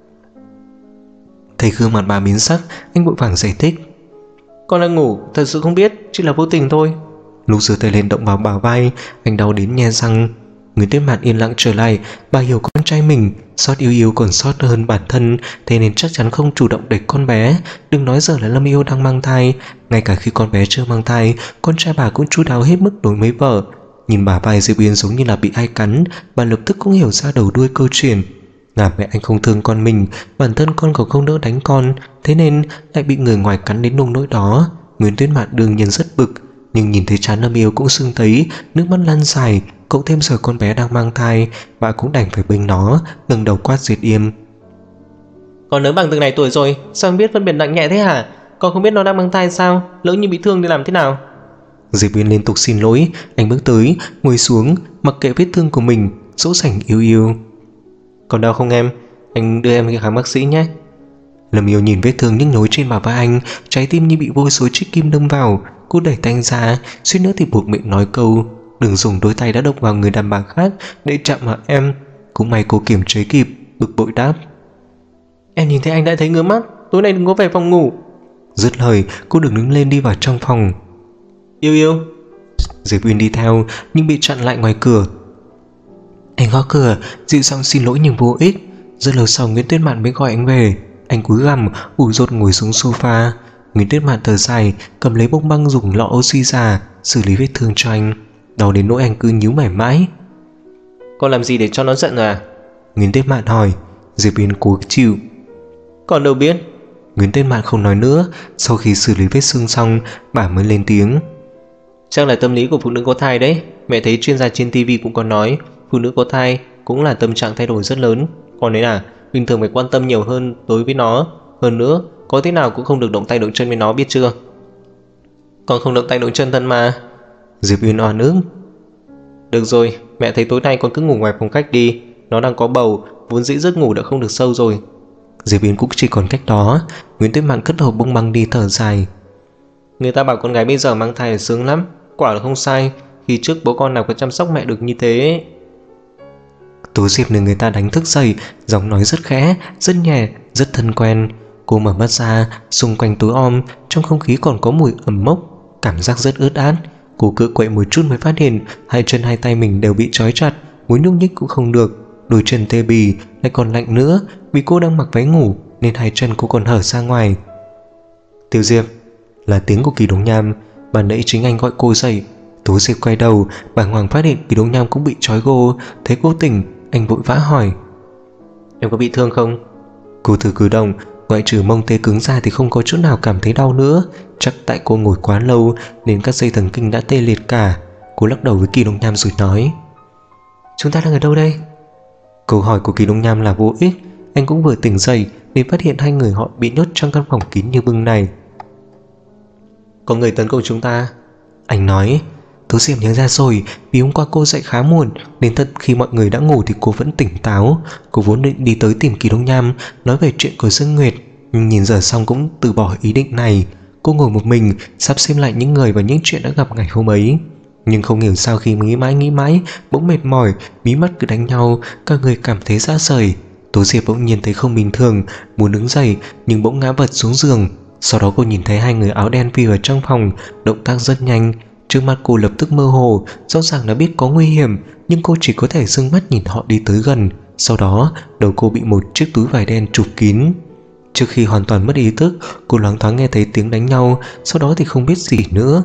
Thấy gương mặt bà biến sắc, anh vội vàng giải thích: Con đang ngủ, thật sự không biết, chỉ là vô tình thôi. Lúc giơ tay lên động vào bả vai, anh đau đến nhe răng. Nguyễn Tuyết Mạn yên lặng trở lại, bà hiểu con trai mình xót Yêu Yêu còn xót hơn bản thân, thế nên chắc chắn không chủ động đẩy con bé. Đừng nói giờ là Lâm Yêu đang mang thai, ngay cả khi con bé chưa mang thai, con trai bà cũng chu đáo hết mức đối với vợ. Nhìn bả vai Diệp Uyên giống như là bị ai cắn, bà lập tức cũng hiểu ra đầu đuôi câu chuyện. Là mẹ anh không thương con mình, bản thân con còn không đỡ đánh con, thế nên lại bị người ngoài cắn đến nông nỗi đó. Nguyễn Tuyết Mạn đương nhiên rất bực, nhưng nhìn thấy trán Lâm Yêu cũng sưng tấy, nước mắt lăn dài, cộng thêm giờ con bé đang mang thai, bà cũng đành phải bênh nó, ngẩng đầu quát Diệp Yêm: Con lớn bằng từng này tuổi rồi, sao không biết phân biệt nặng nhẹ thế hả? Con không biết nó đang mang thai sao? Lỡ như bị thương thì làm thế nào? Diệp Uyên liên tục xin lỗi, anh bước tới, ngồi xuống, mặc kệ vết thương của mình, dỗ dành Yêu Yêu. Còn đau không em? Anh đưa em đi khám bác sĩ nhé. Lâm Yêu nhìn vết thương nhức nhối trên bả vai anh, trái tim như bị vô số chiếc kim đâm vào. Cô đẩy tay anh ra, suýt nữa thì buộc miệng nói câu: Đừng dùng đôi tay đã động vào người đàn bà khác để chạm vào em. Cũng may cô kiềm chế kịp, bực bội đáp: Em nhìn thấy anh đã thấy ngứa mắt, tối nay đừng có về phòng ngủ. Dứt lời, cô đứng lên đi vào trong phòng. Yêu Yêu. Diệp Uyên đi theo nhưng bị chặn lại ngoài cửa. Anh gõ cửa, dịu giọng xin lỗi nhưng vô ích. Rất lâu sau Nguyễn Tuyết Mạn mới gọi anh về. Anh cúi gằm, ủ rột ngồi xuống sofa. Nguyễn Tuyết Mạn thở dài, cầm lấy bông băng dùng lọ oxy già xử lý vết thương cho anh. Đau đến nỗi anh cứ nhíu mày mãi. Con làm gì để cho nó giận rồi à? Nguyễn Tuyết Mạn hỏi. Diệp Uyên cố chịu. Con đâu biết. Nguyễn Tuyết Mạn không nói nữa. Sau khi xử lý vết thương xong, bà mới lên tiếng: Chắc là tâm lý của phụ nữ có thai đấy. Mẹ thấy chuyên gia trên TV cũng có nói phụ nữ có thai cũng là tâm trạng thay đổi rất lớn. Còn đấy là bình thường phải quan tâm nhiều hơn đối với nó. Hơn nữa, có thế nào cũng không được động tay động chân với nó, biết chưa? Con không động tay động chân thân mà. Diệp Uyên oan ức. Được rồi, mẹ thấy tối nay con cứ ngủ ngoài phòng khách đi. Nó đang có bầu, vốn dĩ giấc ngủ đã không được sâu rồi. Diệp Uyên cũng chỉ còn cách đó. Nguyễn Tuyết Mạn cất hộp bông băng đi thở dài. Người ta bảo con gái bây giờ mang thai là sướng lắm. Quả là không sai. Khi trước bố con nào có chăm sóc mẹ được như thế. Tố Diệp được người ta đánh thức dậy, giọng nói rất khẽ, rất nhẹ, rất thân quen. Cô mở mắt ra, xung quanh tối om, trong không khí còn có mùi ẩm mốc, cảm giác rất ướt át. Cô cựa quậy một chút mới phát hiện hai chân hai tay mình đều bị trói chặt, muốn nhúc nhích cũng không được. Đôi chân tê bì lại còn lạnh nữa, vì cô đang mặc váy ngủ nên hai chân cô còn hở ra ngoài. Tiểu Diệp, là tiếng của Kỳ Đống Nham. Ban nãy chính anh gọi cô dậy. Tố Diệp quay đầu, bàng hoàng phát hiện Kỳ Đống Nham cũng bị trói gô. Thấy cô tỉnh, anh vội vã hỏi: Em có bị thương không? Cô thử cử động, ngoại trừ mông tê cứng ra thì không có chút nào cảm thấy đau nữa. Chắc tại cô ngồi quá lâu nên các dây thần kinh đã tê liệt cả. Cô lắc đầu với Kỳ Đống Nham rồi nói: Chúng ta đang ở đâu đây? Câu hỏi của Kỳ Đống Nham là vô ích. Anh cũng vừa tỉnh dậy nên phát hiện hai người họ bị nhốt trong căn phòng kín như bưng này. Có người tấn công chúng ta. Anh nói. Tố Diệp nhớ ra rồi, vì hôm qua cô dậy khá muộn nên thật khi mọi người đã ngủ thì cô vẫn tỉnh táo. Cô vốn định đi tới tìm Kỳ Đống Nham nói về chuyện của Dương Nguyệt, nhưng nhìn giờ xong cũng từ bỏ ý định này. Cô ngồi một mình sắp xem lại những người và những chuyện đã gặp ngày hôm ấy. Nhưng không hiểu sao khi nghĩ mãi bỗng mệt mỏi, mí mắt cứ đánh nhau, cả người cảm thấy rã rời. Tố Diệp bỗng nhiên thấy không bình thường, muốn đứng dậy nhưng bỗng ngã vật xuống giường. Sau đó cô nhìn thấy hai người áo đen phi vào trong phòng, động tác rất nhanh. Trước mắt cô lập tức mơ hồ, rõ ràng đã biết có nguy hiểm, nhưng cô chỉ có thể dương mắt nhìn họ đi tới gần. Sau đó, đầu cô bị một chiếc túi vải đen chụp kín. Trước khi hoàn toàn mất ý thức, cô loáng thoáng nghe thấy tiếng đánh nhau, sau đó thì không biết gì nữa.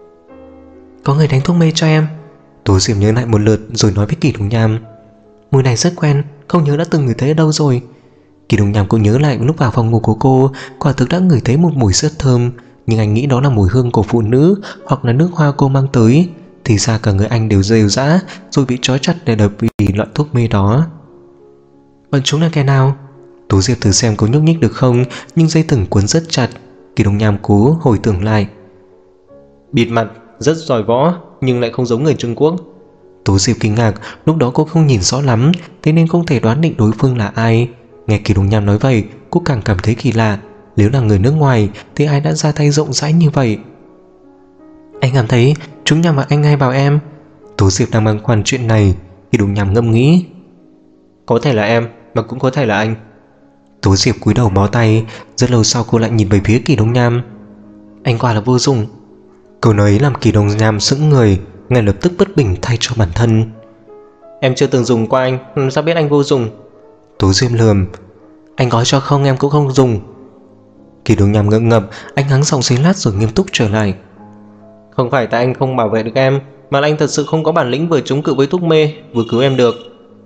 Có người đánh thuốc mê cho em. Tố Diệp nhớ lại một lượt rồi nói với Kỳ Đống Nham: Mùi này rất quen, không nhớ đã từng ngửi thấy ở đâu rồi. Kỳ Đống Nham cũng nhớ lại lúc vào phòng ngủ của cô, quả thực đã ngửi thấy một mùi rất thơm, nhưng anh nghĩ đó là mùi hương của phụ nữ hoặc là nước hoa cô mang tới. thì ra cả người anh đều rêu rã rồi bị trói chặt để đập vì loại thuốc mê đó. Bọn chúng là kẻ nào? Tố Diệp thử xem có nhúc nhích được không, nhưng dây thừng cuốn rất chặt. Kỳ Đông Nham cố hồi tưởng lại. Bịt mặt, rất giỏi võ, nhưng lại không giống người Trung Quốc. Tố Diệp kinh ngạc, lúc đó cô không nhìn rõ lắm, thế nên không thể đoán định đối phương là ai. Nghe Kỳ Đông Nham nói vậy, cô càng cảm thấy kỳ lạ. Nếu là người nước ngoài thì ai đã ra tay rộng rãi như vậy? Anh cảm thấy chúng nhằm vào anh hay vào em? Tố Diệp đang băn khoăn chuyện này. Kỳ Đông Nham ngẫm nghĩ. Có thể là em, mà cũng có thể là anh. Tố Diệp cúi đầu bó tay. Rất lâu sau cô lại nhìn về phía Kỳ Đông Nham. Anh quả là vô dụng. Câu nói ấy làm Kỳ Đông Nham sững người, ngay lập tức bất bình thay cho bản thân. Em chưa từng dùng qua anh, làm sao biết anh vô dụng? Tố Diệp lườm. Anh có cho không em cũng không dùng. Kỳ Đông Nham ngượng ngập, anh hắng giọng giây lát rồi nghiêm túc trở lại. Không phải tại anh không bảo vệ được em, mà là anh thật sự không có bản lĩnh vừa chống cự với thuốc mê, vừa cứu em được.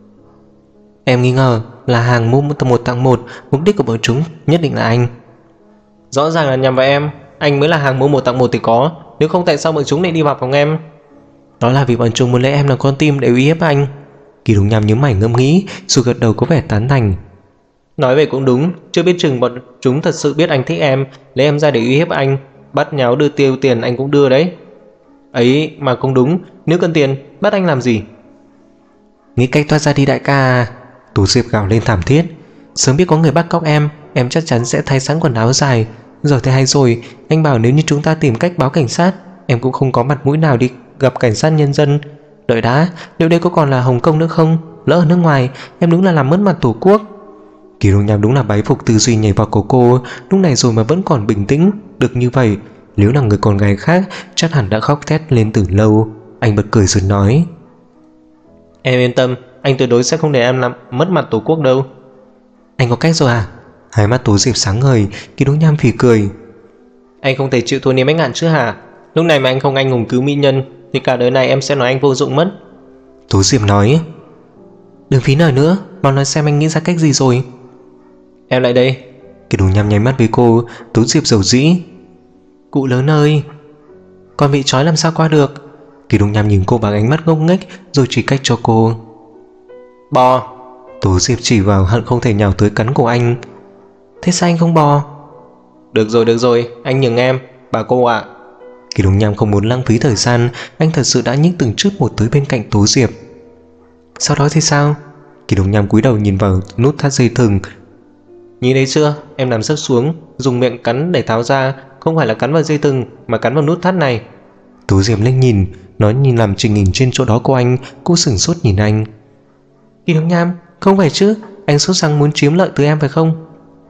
Em nghi ngờ là hàng mua một tặng một, mục đích của bọn chúng nhất định là anh. Rõ ràng là nhằm vào em, anh mới là hàng mua một tặng một thì có, nếu không tại sao bọn chúng lại đi vào phòng em? Đó là vì bọn chúng muốn lấy em làm con tim để uy hiếp anh. Kỳ Đông Nham nhớ mày ngẫm nghĩ rồi gật đầu có vẻ tán thành. Nói về cũng đúng, chưa biết chừng bọn chúng thật sự biết anh thích em, lấy em ra để uy hiếp anh, bắt nháo đưa tiêu tiền anh cũng đưa đấy. Ấy mà không đúng, nếu cần tiền, bắt anh làm gì? Nghĩ cách thoát ra đi đại ca. Tú Diệp gào lên thảm thiết. Sớm biết có người bắt cóc em chắc chắn sẽ thay sẵn quần áo dài. Giờ thì hay rồi, anh bảo nếu như chúng ta tìm cách báo cảnh sát, em cũng không có mặt mũi nào đi gặp cảnh sát nhân dân. Đợi đã, liệu đây có còn là Hồng Kông nữa không? Lỡ ở nước ngoài, em đúng là làm mất mặt tổ quốc. Kỳ Đông Nham đúng là bái phục tư duy nhảy vào cổ cô. Lúc này rồi mà vẫn còn bình tĩnh được như vậy, nếu là người con gái khác chắc hẳn đã khóc thét lên từ lâu. Anh bật cười rồi nói. Em yên tâm, anh tuyệt đối sẽ không để em làm mất mặt tổ quốc đâu. Anh có cách rồi à? Hai mắt Tố Diệp sáng ngời. Kỳ Đông Nham phì cười. Anh không thể chịu thua niềm ách ngạn chứ hả? Lúc này mà anh không anh hùng cứu mỹ nhân thì cả đời này em sẽ nói anh vô dụng mất. Tố Diệp nói. Đừng phí lời nữa, mau nói xem anh nghĩ ra cách gì rồi. Em lại đây. Kỳ Đông Nham nháy mắt với cô. Tố Diệp dầu dĩ. Cụ lớn ơi, con bị trói làm sao qua được? Kỳ Đông Nham nhìn cô bằng ánh mắt ngốc nghếch rồi chỉ cách cho cô. Bò. Tố Diệp chỉ vào hận không thể nhào tới cắn cổ anh. Thế sao anh không bò? Được rồi, anh nhường em, bà cô ạ. Kỳ Đông Nham không muốn lãng phí thời gian. Anh thật sự đã nhích từng chút một tới bên cạnh Tố Diệp. Sau đó thì sao? Kỳ Đông Nham cúi đầu nhìn vào nút thắt dây thừng. Nhìn thấy chưa, em nằm sấp xuống, dùng miệng cắn để tháo ra, không phải là cắn vào dây thừng mà cắn vào nút thắt này. Tố Diệp lên nhìn, nó nhìn làm trình hình trên chỗ đó của anh. Cô sửng sốt nhìn anh. Kỳ Đông Nham, không phải chứ, anh sốt sắng muốn chiếm lợi từ em phải không?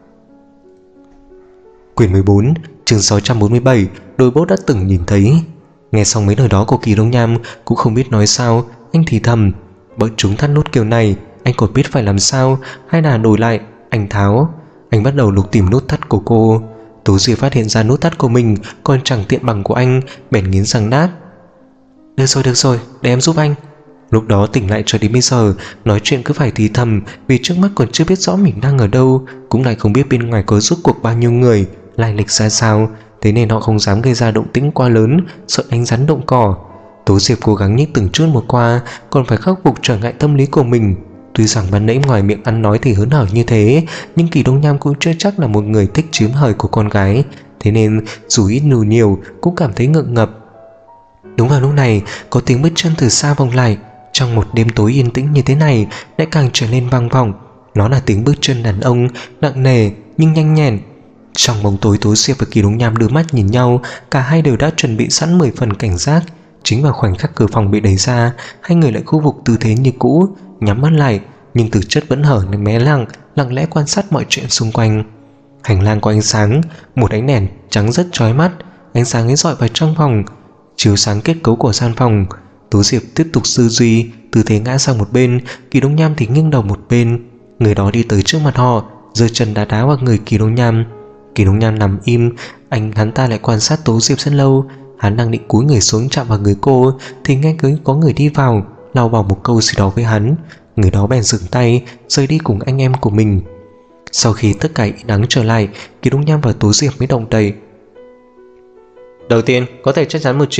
Quyển 14, chương 647, đôi bốt đã từng nhìn thấy. Nghe xong mấy lời đó của Kỳ Đông Nham cũng không biết nói sao. Anh thì thầm, bọn chúng thắt nút kiểu này anh còn biết phải làm sao, hay là đổi lại anh tháo. Anh bắt đầu lục tìm nút thắt của cô. Tố Diệp phát hiện ra nút thắt của mình còn chẳng tiện bằng của anh, bèn nghiến răng đáp. Được rồi, để em giúp anh. Lúc đó tỉnh lại cho đến bây giờ, nói chuyện cứ phải thì thầm, vì trước mắt còn chưa biết rõ mình đang ở đâu, cũng lại không biết bên ngoài có rốt cuộc bao nhiêu người, lai lịch ra sao. Thế nên họ không dám gây ra động tĩnh quá lớn, sợ đánh rắn động cỏ. Tố Diệp cố gắng nhích từng chút một qua, còn phải khắc phục trở ngại tâm lý của mình. Tuy rằng ban nãy ngoài miệng ăn nói thì hớn hở như thế, nhưng Kỳ Đông Nham cũng chưa chắc là một người thích chiếm hời của con gái, thế nên dù ít dù nhiều cũng cảm thấy ngượng ngập. Đúng vào lúc này, có tiếng bước chân từ xa vọng lại. Trong một đêm tối yên tĩnh như thế này lại càng trở nên vang vọng. Nó là tiếng bước chân đàn ông, nặng nề nhưng nhanh nhẹn. Trong bóng tối, Tố Diệp và Kỳ Đông Nham đưa mắt nhìn nhau. Cả hai đều đã chuẩn bị sẵn 10 phần cảnh giác. Chính vào khoảnh khắc cửa phòng bị đẩy ra, hai người lại khu phục tư thế như cũ, nhắm mắt lại, nhưng thực chất vẫn hở mé lặng lẽ quan sát mọi chuyện xung quanh. Hành lang có ánh sáng, một ánh đèn trắng rất chói mắt. Ánh sáng ấy dọi vào trong phòng, chiếu sáng kết cấu của gian phòng. Tố Diệp tiếp tục tư duy, tư thế ngã sang một bên, Kỳ Đông Nham thì nghiêng đầu một bên. Người đó đi tới trước mặt họ, giơ chân đá vào người Kỳ Đông Nham. Kỳ Đông Nham nằm im, hắn ta lại quan sát Tố Diệp rất lâu. Hắn đang định cúi người xuống chạm vào người cô thì nghe có người đi vào, lau vào một câu gì đó với hắn. Người đó bèn dừng tay, rời đi cùng anh em của mình. Sau khi tất cả yên ắng trở lại, Kỳ Đông Nham và Tố Diệp mới động đậy. Đầu tiên, có thể chắc chắn một chuyện,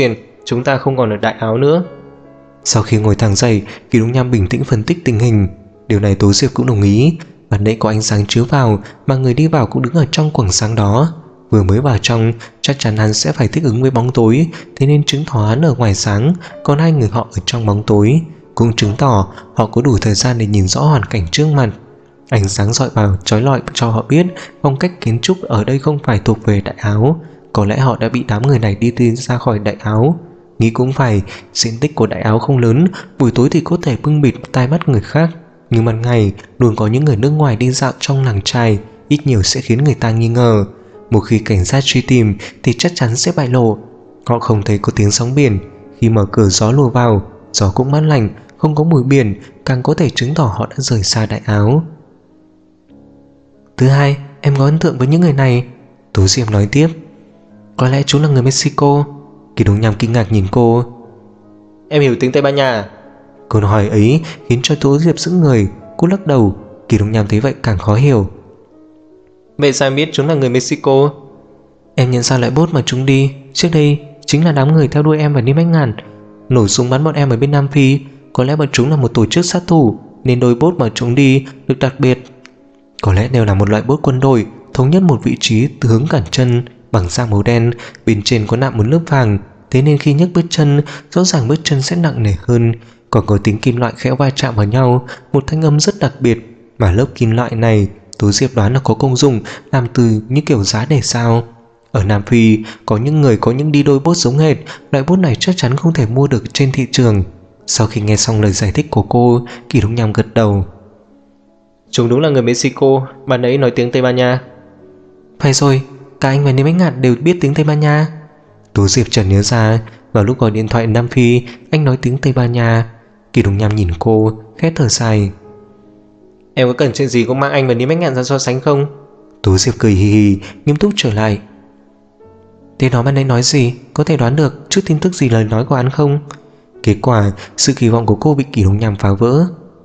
chúng ta không còn ở Đại Áo nữa. Sau khi ngồi thẳng dậy, Kỳ Đông Nham bình tĩnh phân tích tình hình. Điều này Tố Diệp cũng đồng ý. Ban nãy có ánh sáng chiếu vào mà người đi vào cũng đứng ở trong quầng sáng đó. Vừa mới vào trong, chắc chắn hắn sẽ phải thích ứng với bóng tối, thế nên chứng tỏ hắn ở ngoài sáng, còn hai người họ ở trong bóng tối, cũng chứng tỏ họ có đủ thời gian để nhìn rõ hoàn cảnh trước mặt. Ánh sáng dọi vào chói lọi cho họ biết phong cách kiến trúc ở đây không phải thuộc về Đại Áo. Có lẽ họ đã bị đám người này đi ra khỏi Đại Áo. Nghĩ cũng phải, diện tích của Đại Áo không lớn, buổi tối thì có thể bưng bịt tai mắt người khác, nhưng ban ngày luôn có những người nước ngoài đi dạo trong làng chài, ít nhiều sẽ khiến người ta nghi ngờ. Một khi cảnh sát truy tìm thì chắc chắn sẽ bại lộ. Họ không thấy có tiếng sóng biển. Khi mở cửa gió lùa vào, gió cũng mát lành, không có mùi biển, càng có thể chứng tỏ họ đã rời xa Đại Áo. Thứ hai, em có ấn tượng với những người này, Tố Diệp nói tiếp. Có lẽ chúng là người Mexico. Kỳ Đông Nham kinh ngạc nhìn cô. Em hiểu tiếng Tây Ban Nha à? Câu hỏi ấy khiến cho Tố Diệp sững người. Cô lắc đầu. Kỳ Đông Nham thấy vậy càng khó hiểu. Vậy sao em biết chúng là người Mexico? Em nhận ra loại bốt mà chúng đi trước đây chính là đám người theo đuôi em và Nim Bách Ngạn, nổ súng bắn bọn em ở bên Nam Phi. Có lẽ bọn chúng là một tổ chức sát thủ, nên đôi bốt mà chúng đi được đặc biệt. Có lẽ đều là một loại bốt quân đội, thống nhất một vị trí từ hướng cản chân, bằng da màu đen, bên trên có nạm một lớp vàng. Thế nên khi nhấc bước chân, rõ ràng bước chân sẽ nặng nề hơn. Còn có tiếng kim loại khẽ va chạm vào nhau, một thanh âm rất đặc biệt. Mà lớp kim loại này Tố Diệp đoán là có công dụng làm từ như kiểu giá để sao. Ở Nam Phi có những người có những đi đôi bốt giống hệt. Loại bốt này chắc chắn không thể mua được trên thị trường. Sau khi nghe xong lời giải thích của cô, Kỳ Đông Nham gật đầu. Chúng đúng là người Mexico, bạn ấy nói tiếng Tây Ban Nha. Phải rồi, cả anh và Nim Bách Ngạn đều biết tiếng Tây Ban Nha. Tố Diệp chợt nhớ ra, vào lúc gọi điện thoại Nam Phi, anh nói tiếng Tây Ban Nha. Kỳ Đông Nham nhìn cô, khẽ thở dài. Em có cần chuyện gì cũng mang anh và Nim Bách Ngạn ra so sánh không? Tố Diệp cười hì hì, nghiêm túc trở lại. Thế nó ban nãy nói gì? Có thể đoán được chút tin tức gì lời nói của anh không? Kết quả, sự kỳ vọng của cô bị Kỳ Đông Nham phá vỡ.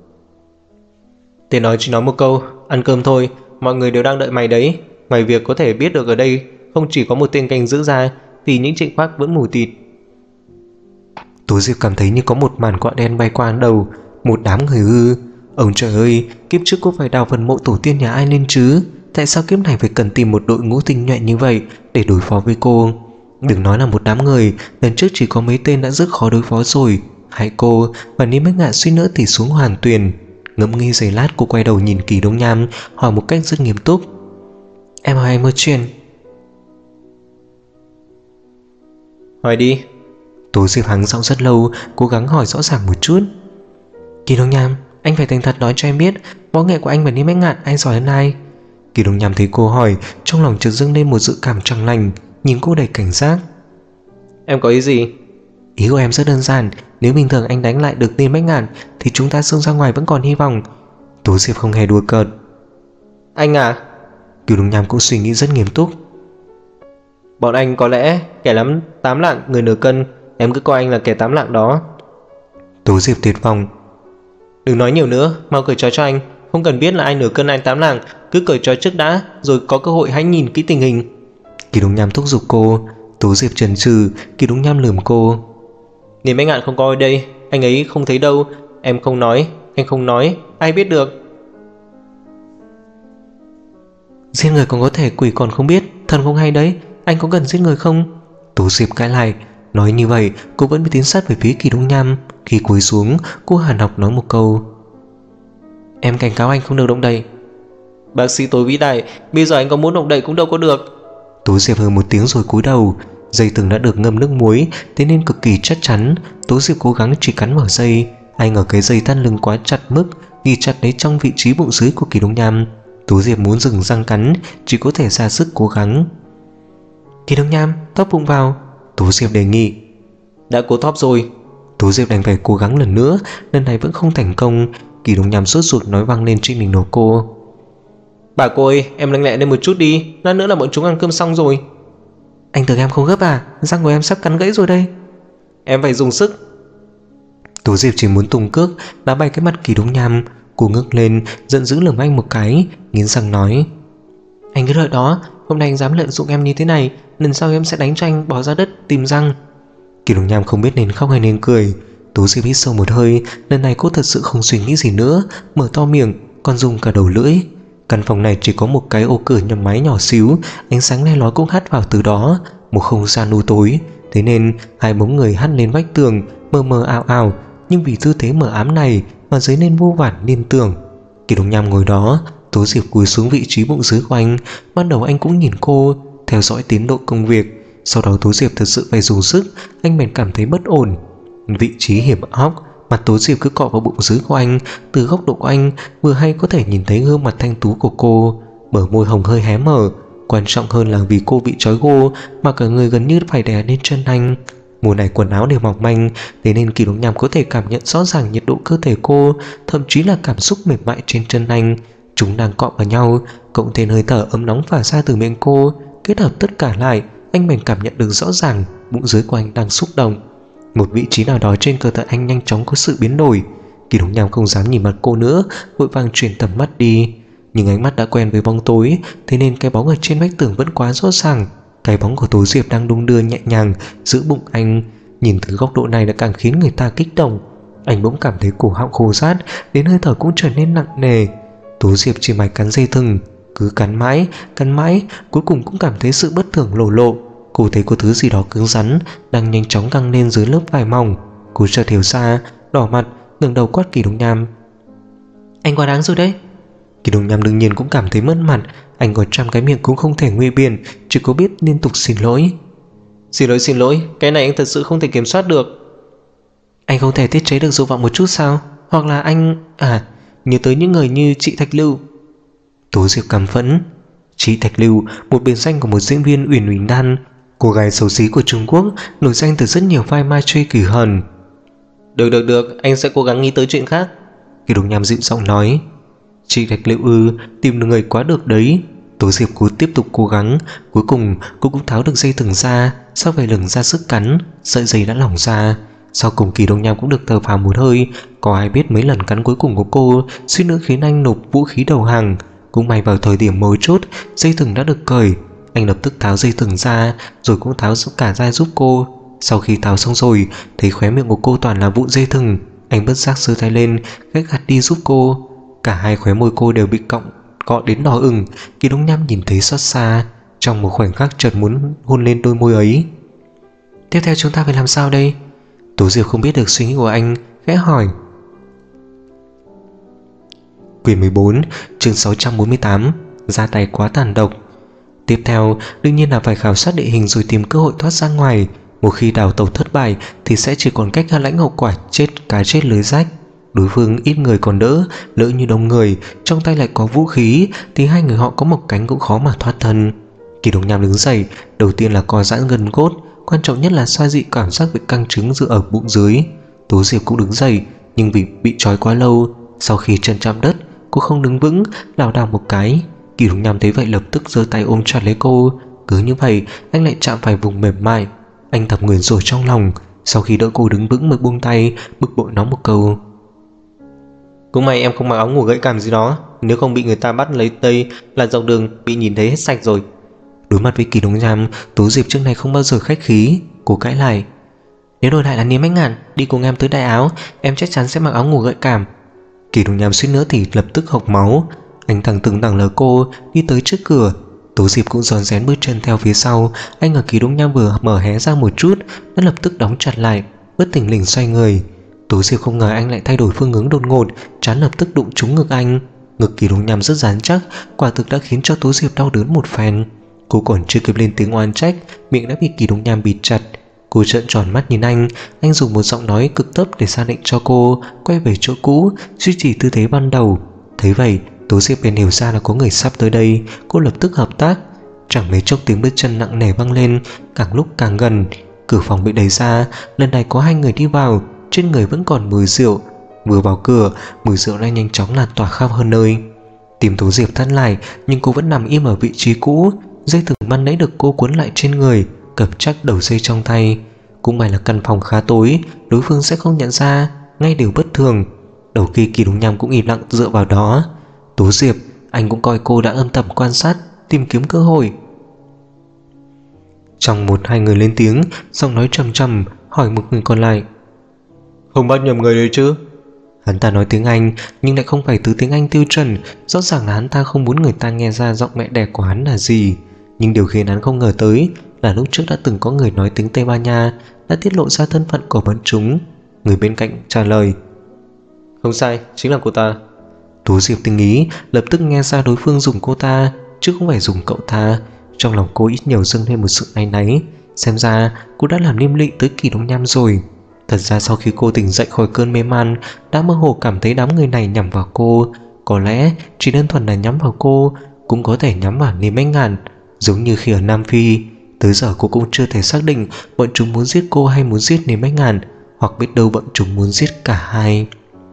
Thế nói chỉ nói một câu, ăn cơm thôi, mọi người đều đang đợi mày đấy. Ngoài việc có thể biết được ở đây không chỉ có một tên canh giữ ra, thì những chuyện khác vẫn mù tịt. Tố Diệp cảm thấy như có một màn quạ đen bay qua đầu. Một đám người ư? Ông trời ơi, kiếp trước cô phải đào phần mộ tổ tiên nhà ai lên chứ? Tại sao kiếp này phải cần tìm một đội ngũ tinh nhuệ như vậy để đối phó với cô? Đừng nói là một đám người, lần trước chỉ có mấy tên đã rất khó đối phó rồi. Hai cô và Nim Bách Ngạn suýt nữa thì xuống hoàn tuyền. Ngẫm nghĩ giây lát, cô quay đầu nhìn Kỳ Đông Nham, hỏi một cách rất nghiêm túc. Em hỏi anh một chuyện. Hỏi đi. Tố Diệp hắng giọng rất lâu, cố gắng hỏi rõ ràng một chút. Kỳ Đông Nham, anh phải thành thật nói cho em biết, võ nghệ của anh và Nim Bách Ngạn ai giỏi hơn ai? Kỳ Đông Nham thấy cô hỏi, trong lòng chợt dâng lên một dự cảm chẳng lành, nhìn cô đầy cảnh giác. Em có ý gì? Ý của em rất đơn giản, nếu bình thường anh đánh lại được Nim Bách Ngạn thì chúng ta xông ra ngoài vẫn còn hy vọng. Tố Diệp không hề đùa cợt. Anh à? Kỳ Đông Nham cũng suy nghĩ rất nghiêm túc. Bọn anh có lẽ kẻ lắm 8 lạng người nửa cân, em cứ coi anh là kẻ 8 lạng đó. Tố Diệp tuyệt vọng. Đừng nói nhiều nữa, mau cởi trói cho anh. Không cần biết là ai nửa cân anh 8 lạng, cứ cởi trói trước đã, rồi có cơ hội hãy nhìn kỹ tình hình. Kỳ Đông Nham thúc giục cô. Tố Diệp chần chừ. Kỳ Đông Nham lườm cô. Nim Bách Ngạn không có ở đây, anh ấy không thấy đâu. Em không nói, anh không nói, ai biết được. Giết người còn có thể, quỷ còn không biết, thần không hay đấy. Anh có cần giết người không? Tố Diệp cãi lại. Nói như vậy, cô vẫn bị tiến sát về phía Kỳ Đông Nham. Khi cúi xuống, cô hàn học nói một câu. Em cảnh cáo anh không được động đậy. Bác sĩ tối vĩ đại, bây giờ anh có muốn động đậy cũng đâu có được. Tố Diệp hừ một tiếng rồi cúi đầu. Dây thừng đã được ngâm nước muối, thế nên cực kỳ chắc chắn. Tố Diệp cố gắng chỉ cắn mở dây. Ai ngờ cái dây thắt lưng quá chặt mức, ghi chặt lấy trong vị trí bụng dưới của Kỳ Đông Nham. Tố Diệp muốn dừng răng cắn, chỉ có thể ra sức cố gắng. Kỳ Đông Nham, tóp bụng vào, Tố Diệp đề nghị. Đã cố tóp rồi. Tố Diệp đành phải cố gắng lần nữa, lần này vẫn không thành công. Kỳ Đông Nham sốt ruột nói vang lên trên đỉnh đầu cô. Bà cô ơi, em lanh lẹ lên một chút đi, lát nữa là bọn chúng ăn cơm xong rồi. Anh tưởng em không gấp à? Răng của em sắp cắn gãy rồi đây. Em phải dùng sức. Tố Diệp chỉ muốn tung cước đá bay cái mặt Kỳ Đông Nham. Cô ngước lên, giận dữ lườm anh một cái, nghiến răng nói. Anh cứ đợi đó, hôm nay anh dám lợi dụng em như thế này, lần sau em sẽ đánh cho anh bỏ ra đất tìm răng. Kỳ Đồng Nham không biết nên khóc hay nên cười. Tố Diệp hít sâu một hơi, lần này cô thật sự không suy nghĩ gì nữa, mở to miệng, còn dùng cả đầu lưỡi. Căn phòng này chỉ có một cái ô cửa nhắm máy nhỏ xíu, ánh sáng le lói cũng hắt vào từ đó, một không gian u tối. Thế nên hai bóng người hắt lên vách tường, mờ mờ ảo ảo, nhưng vì tư thế mờ ám này mà dấy nên vô vàn liên tưởng. Kỳ Đồng Nham ngồi đó, Tố Diệp cúi xuống vị trí bụng dưới của anh. Ban đầu anh cũng nhìn cô, theo dõi tiến độ công việc. Sau đó Tố Diệp thật sự phải dùng sức, anh bèn cảm thấy bất ổn. Vị trí hiểm hóc, mặt Tố Diệp cứ cọ vào bụng dưới của anh. Từ góc độ của anh vừa hay có thể nhìn thấy gương mặt thanh tú của cô, bờ môi hồng hơi hé mở. Quan trọng hơn là vì cô bị trói gô mà cả người gần như phải đè lên chân anh. Mùa này quần áo đều mỏng manh, thế nên Kỳ Đồng Nham có thể cảm nhận rõ ràng nhiệt độ cơ thể cô, thậm chí là cảm xúc mềm mại trên chân anh. Chúng đang cọ vào nhau, cộng thêm hơi thở ấm nóng phả ra từ miệng cô, kết hợp tất cả lại, anh bèn cảm nhận được rõ ràng bụng dưới của anh đang xúc động. Một vị trí nào đó trên cơ thể anh nhanh chóng có sự biến đổi. Kỳ Đồng Nham không dám nhìn mặt cô nữa, vội vàng chuyển tầm mắt đi. Nhưng ánh mắt đã quen với bóng tối, thế nên cái bóng ở trên vách tường vẫn quá rõ ràng. Cái bóng của Tố Diệp đang đung đưa nhẹ nhàng giữa bụng anh. Nhìn từ góc độ này đã càng khiến người ta kích động. Anh bỗng cảm thấy cổ họng khô rát, đến hơi thở cũng trở nên nặng nề. Tố Diệp chỉ mày cắn dây thừng, cứ cắn mãi, cuối cùng cũng cảm thấy sự bất thường lộ. Cô thấy có thứ gì đó cứng rắn đang nhanh chóng căng lên dưới lớp vải mỏng. Cô chợt hiểu ra, đỏ mặt, ngẩng đầu quát Kỳ Đồng Nham: "Anh quá đáng rồi đấy." Kỳ Đồng Nham đương nhiên cũng cảm thấy mất mặt. Anh có trăm cái miệng cũng không thể nguy biện, chỉ có biết liên tục xin lỗi. Xin lỗi, cái này anh thật sự không thể kiểm soát được." "Anh không thể tiết chế được dục vọng một chút sao? Hoặc là anh... nhớ tới những người như chị Thạch Lưu." Tố Diệp căm phẫn. Chị Thạch Lưu, một biệt danh của một diễn viên Uyển Uyển Đan, cô gái xấu xí của Trung Quốc, nổi danh từ rất nhiều vai ma truy kỳ hờn. Được, anh sẽ cố gắng nghĩ tới chuyện khác." Kỳ Đồng Nham dịu giọng nói. Chị Thạch Lưu tìm được người quá được đấy. Tố Diệp cố tiếp tục cố gắng. Cuối cùng cô cũng tháo được dây thừng ra. Sau vài lần ra sức cắn, sợi dây đã lỏng ra. Sau cùng Kỳ Đồng Nham cũng được thở phào một hơi. Có ai biết mấy lần cắn cuối cùng của cô suýt nữa khiến anh nộp vũ khí đầu hàng. Cũng may vào thời điểm mấu chốt, dây thừng đã được cởi. Anh lập tức tháo dây thừng ra, rồi cũng tháo cả ra giúp cô. Sau khi tháo xong rồi, thấy khóe miệng của cô toàn là vụn dây thừng, anh bất giác giơ tay lên gác gạt đi giúp cô. Cả hai khóe môi cô đều bị cọ đến đỏ ửng. Kỳ Đồng Nham nhìn thấy xót xa, trong một khoảnh khắc chợt muốn hôn lên đôi môi ấy. "Tiếp theo chúng ta phải làm sao đây?" Tố Diệp không biết được suy nghĩ của anh, khẽ hỏi. Quyển 14, chương 648, ra tay quá tàn độc. Tiếp theo đương nhiên là phải khảo sát địa hình rồi tìm cơ hội thoát ra ngoài. Một khi đào tẩu thất bại thì sẽ chỉ còn cách lãnh hậu quả chết cá chết lưới rách. Đối phương ít người còn đỡ, lỡ như đông người, trong tay lại có vũ khí thì hai người họ có một cánh cũng khó mà thoát thân. Kỳ Đồng Nham đứng dậy, đầu tiên là co giãn gân cốt, quan trọng nhất là xoa dịu cảm giác bị căng cứng giữa ở bụng dưới. Tố Diệp cũng đứng dậy, nhưng vì bị trói quá lâu, sau khi chân chạm đất, cô không đứng vững, lảo đảo một cái. Kỳ Đồng Nham thấy vậy lập tức giơ tay ôm chặt lấy cô. Cứ như vậy anh lại chạm phải vùng mềm mại. Anh thầm nguyền rủa trong lòng. Sau khi đỡ cô đứng vững mới buông tay, bực bội nói một câu: "Cũng may em không mặc áo ngủ gợi cảm gì đó, nếu không bị người ta bắt lấy tay là dọc đường bị nhìn thấy hết sạch rồi." Đối mặt với Kỳ Đồng Nham, Tố Diệp trước này không bao giờ khách khí. Cô cãi lại: "Nếu đổi lại là Niêm Ánh Ngạn đi cùng em tới Đại Áo, em chắc chắn sẽ mặc áo ngủ gợi cảm." Kỳ Đồng Nham suýt nữa thì lập tức hộc máu. Anh thẳng lờ cô đi tới trước cửa. Tố Diệp cũng rón rén bước chân theo phía sau. Anh ở Kỳ Đồng Nham vừa mở hé ra một chút đã lập tức đóng chặt lại, bất thình lình xoay người. Tố Diệp không ngờ anh lại thay đổi phương hướng đột ngột, trán lập tức đụng trúng ngực anh. Ngực Kỳ Đồng Nham rất rắn chắc, quả thực đã khiến cho Tố Diệp đau đớn một phen. Cô còn chưa kịp lên tiếng oan trách, miệng đã bị Kỳ Đồng Nham bịt chặt. Cô trợn tròn mắt nhìn anh dùng một giọng nói cực tấp để ra lệnh cho cô quay về chỗ cũ, duy trì tư thế ban đầu. Thấy vậy, Tố Diệp bèn hiểu ra là có người sắp tới đây. Cô lập tức hợp tác. Chẳng mấy chốc tiếng bước chân nặng nề vang lên, càng lúc càng gần. Cửa phòng bị đẩy ra, lần này có hai người đi vào, trên người vẫn còn mùi rượu. Vừa vào cửa, mùi rượu đã nhanh chóng lan tỏa khắp hơn nơi. Tim Tố Diệp thắt lại, nhưng cô vẫn nằm im ở vị trí cũ. Dây thừng ban nãy được cô cuốn lại trên người, cập chắc đầu dây trong tay. Cũng may là căn phòng khá tối, đối phương sẽ không nhận ra, ngay điều bất thường. Đầu kia Kỳ Đồng Nham cũng im lặng dựa vào đó. Tố Diệp, anh cũng coi cô đã âm thầm quan sát, tìm kiếm cơ hội. Trong một hai người lên tiếng, giọng nói trầm trầm, hỏi một người còn lại. Không bắt nhầm người đấy chứ? Hắn ta nói tiếng Anh nhưng lại không phải từ tiếng Anh tiêu chuẩn. Rõ ràng là hắn ta không muốn người ta nghe ra giọng mẹ đẻ của hắn là gì. Nhưng điều khiến hắn không ngờ tới là lúc trước đã từng có người nói tiếng Tây Ban Nha đã tiết lộ ra thân phận của bọn chúng. Người bên cạnh trả lời. Không sai, chính là cô ta. Tố Diệp tinh ý lập tức nghe ra đối phương dùng cô ta chứ không phải dùng cậu ta. Trong lòng cô ít nhiều dâng lên một sự áy náy. Xem ra cô đã làm liêm lị tới Kỳ Đông Nham rồi. Thật ra sau khi cô tỉnh dậy khỏi cơn mê man, đã mơ hồ cảm thấy đám người này nhắm vào cô. Có lẽ chỉ đơn thuần là nhắm vào cô, cũng có thể nhắm vào Niêm Ánh Ngàn. Giống như khi ở Nam Phi, tới giờ cô cũng chưa thể xác định bọn chúng muốn giết cô hay muốn giết Niêm Ánh Ngàn, hoặc biết đâu bọn chúng muốn giết cả hai.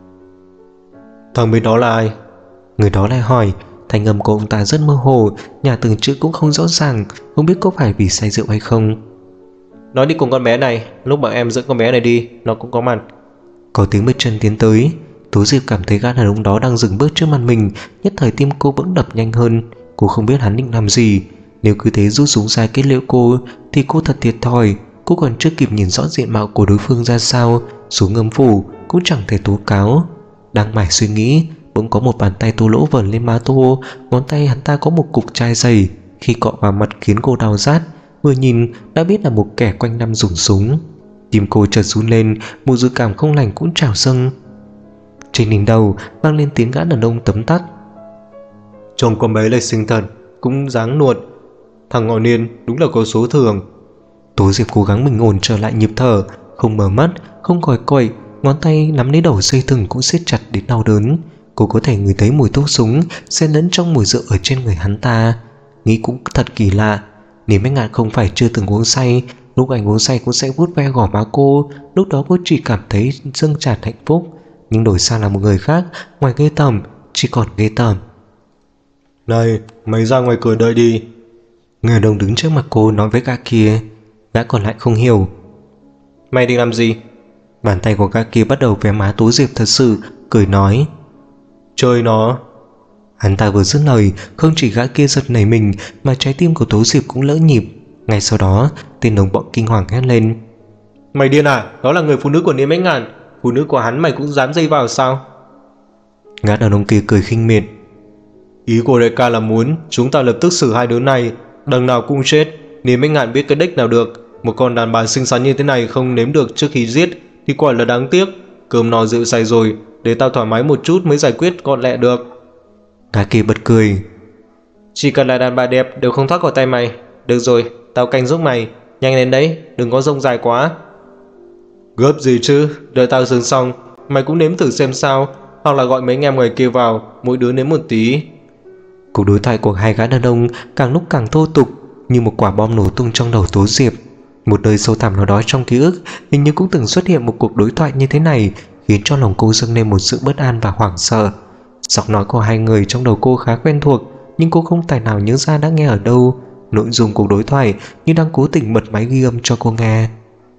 Thằng bên đó là ai? Người đó lại hỏi. Thanh âm của ông ta rất mơ hồ, nhà từng chữ cũng không rõ ràng, không biết có phải vì say rượu hay không. Nói đi cùng con bé này, lúc bọn em dẫn con bé này đi, nó cũng có mặt. Có tiếng bước chân tiến tới. Tố Diệp cảm thấy gã đàn ông đó đang dừng bước trước mặt mình. Nhất thời tim cô bỗng đập nhanh hơn. Cô không biết hắn định làm gì. Nếu cứ thế rút súng ra kết liễu cô thì cô thật thiệt thòi. Cô còn chưa kịp nhìn rõ diện mạo của đối phương ra sao, xuống âm phủ cũng chẳng thể tố cáo. Đang mải suy nghĩ, bỗng có một bàn tay Tô Lỗ vờn lên má Tô. Ngón tay hắn ta có một cục chai dày, khi cọ vào mặt khiến cô đau rát. Vừa nhìn đã biết là một kẻ quanh năm dùng súng. Tim cô chợt run lên, một dự cảm không lành cũng trào dâng. Trên đỉnh đầu vang lên tiếng gã đàn ông tấm tắc. Trông con bé lại xinh thật, cũng dáng nuột. Thằng ngọ niên đúng là có số thường. Tố Diệp cố gắng bình ổn trở lại nhịp thở, không mở mắt, không còi còi, ngón tay nắm lấy đầu dây thừng cũng siết chặt đến đau đớn. Cô có thể ngửi thấy mùi thuốc súng xen lẫn trong mùi rượu ở trên người hắn ta. Nghĩ cũng thật kỳ lạ, Niêm Ánh Ngạn không phải chưa từng uống say. Lúc anh uống say cũng sẽ vuốt ve gò má cô. Lúc đó cô chỉ cảm thấy dâng tràn hạnh phúc. Nhưng đổi sang là một người khác, ngoài ghê tởm chỉ còn ghê tởm. Này, mày ra ngoài cửa đợi đi. Người đàn ông đứng trước mặt cô nói với gã kia. Gã còn lại không hiểu. Mày định làm gì? Bàn tay của gã kia bắt đầu véo má Tố Diệp thật sự, cười nói. Chơi nó. Hắn ta vừa dứt lời, không chỉ gã kia giật nảy mình mà trái tim của Tố Diệp cũng lỡ nhịp. Ngay sau đó, tên đồng bọn kinh hoàng hét lên. Mày điên à? Đó là người phụ nữ của Niêm Ánh Ngàn. Phụ nữ của hắn mày cũng dám dây vào sao? Gã đàn ông kia cười khinh miệt. Ý của đại ca là muốn chúng ta lập tức xử hai đứa này, đằng nào cũng chết. Niêm Ánh Ngạn biết cái đếch nào được. Một con đàn bà xinh xắn như thế này không nếm được trước khi giết thì quả là đáng tiếc. Cơm no rượu say rồi, để tao thoải mái một chút mới giải quyết gọn lẹ được. Gã kia bật cười. Chỉ cần là đàn bà đẹp đều không thoát khỏi tay mày. Được rồi, tao canh giúp mày. Nhanh lên đấy, đừng có rông dài quá. Gấp gì chứ, đợi tao dừng xong mày cũng nếm thử xem sao. Hoặc là gọi mấy anh em ngoài kia vào, mỗi đứa nếm một tí. Cuộc đối thoại của hai gã đàn ông càng lúc càng thô tục, như một quả bom nổ tung trong đầu Tố Diệp. Một nơi sâu thẳm nào đó trong ký ức hình như cũng từng xuất hiện một cuộc đối thoại như thế này, khiến cho lòng cô dâng lên một sự bất an và hoảng sợ. Giọng nói của hai người trong đầu cô khá quen thuộc, nhưng cô không tài nào nhớ ra đã nghe ở đâu. Nội dung cuộc đối thoại như đang cố tình bật máy ghi âm cho cô nghe.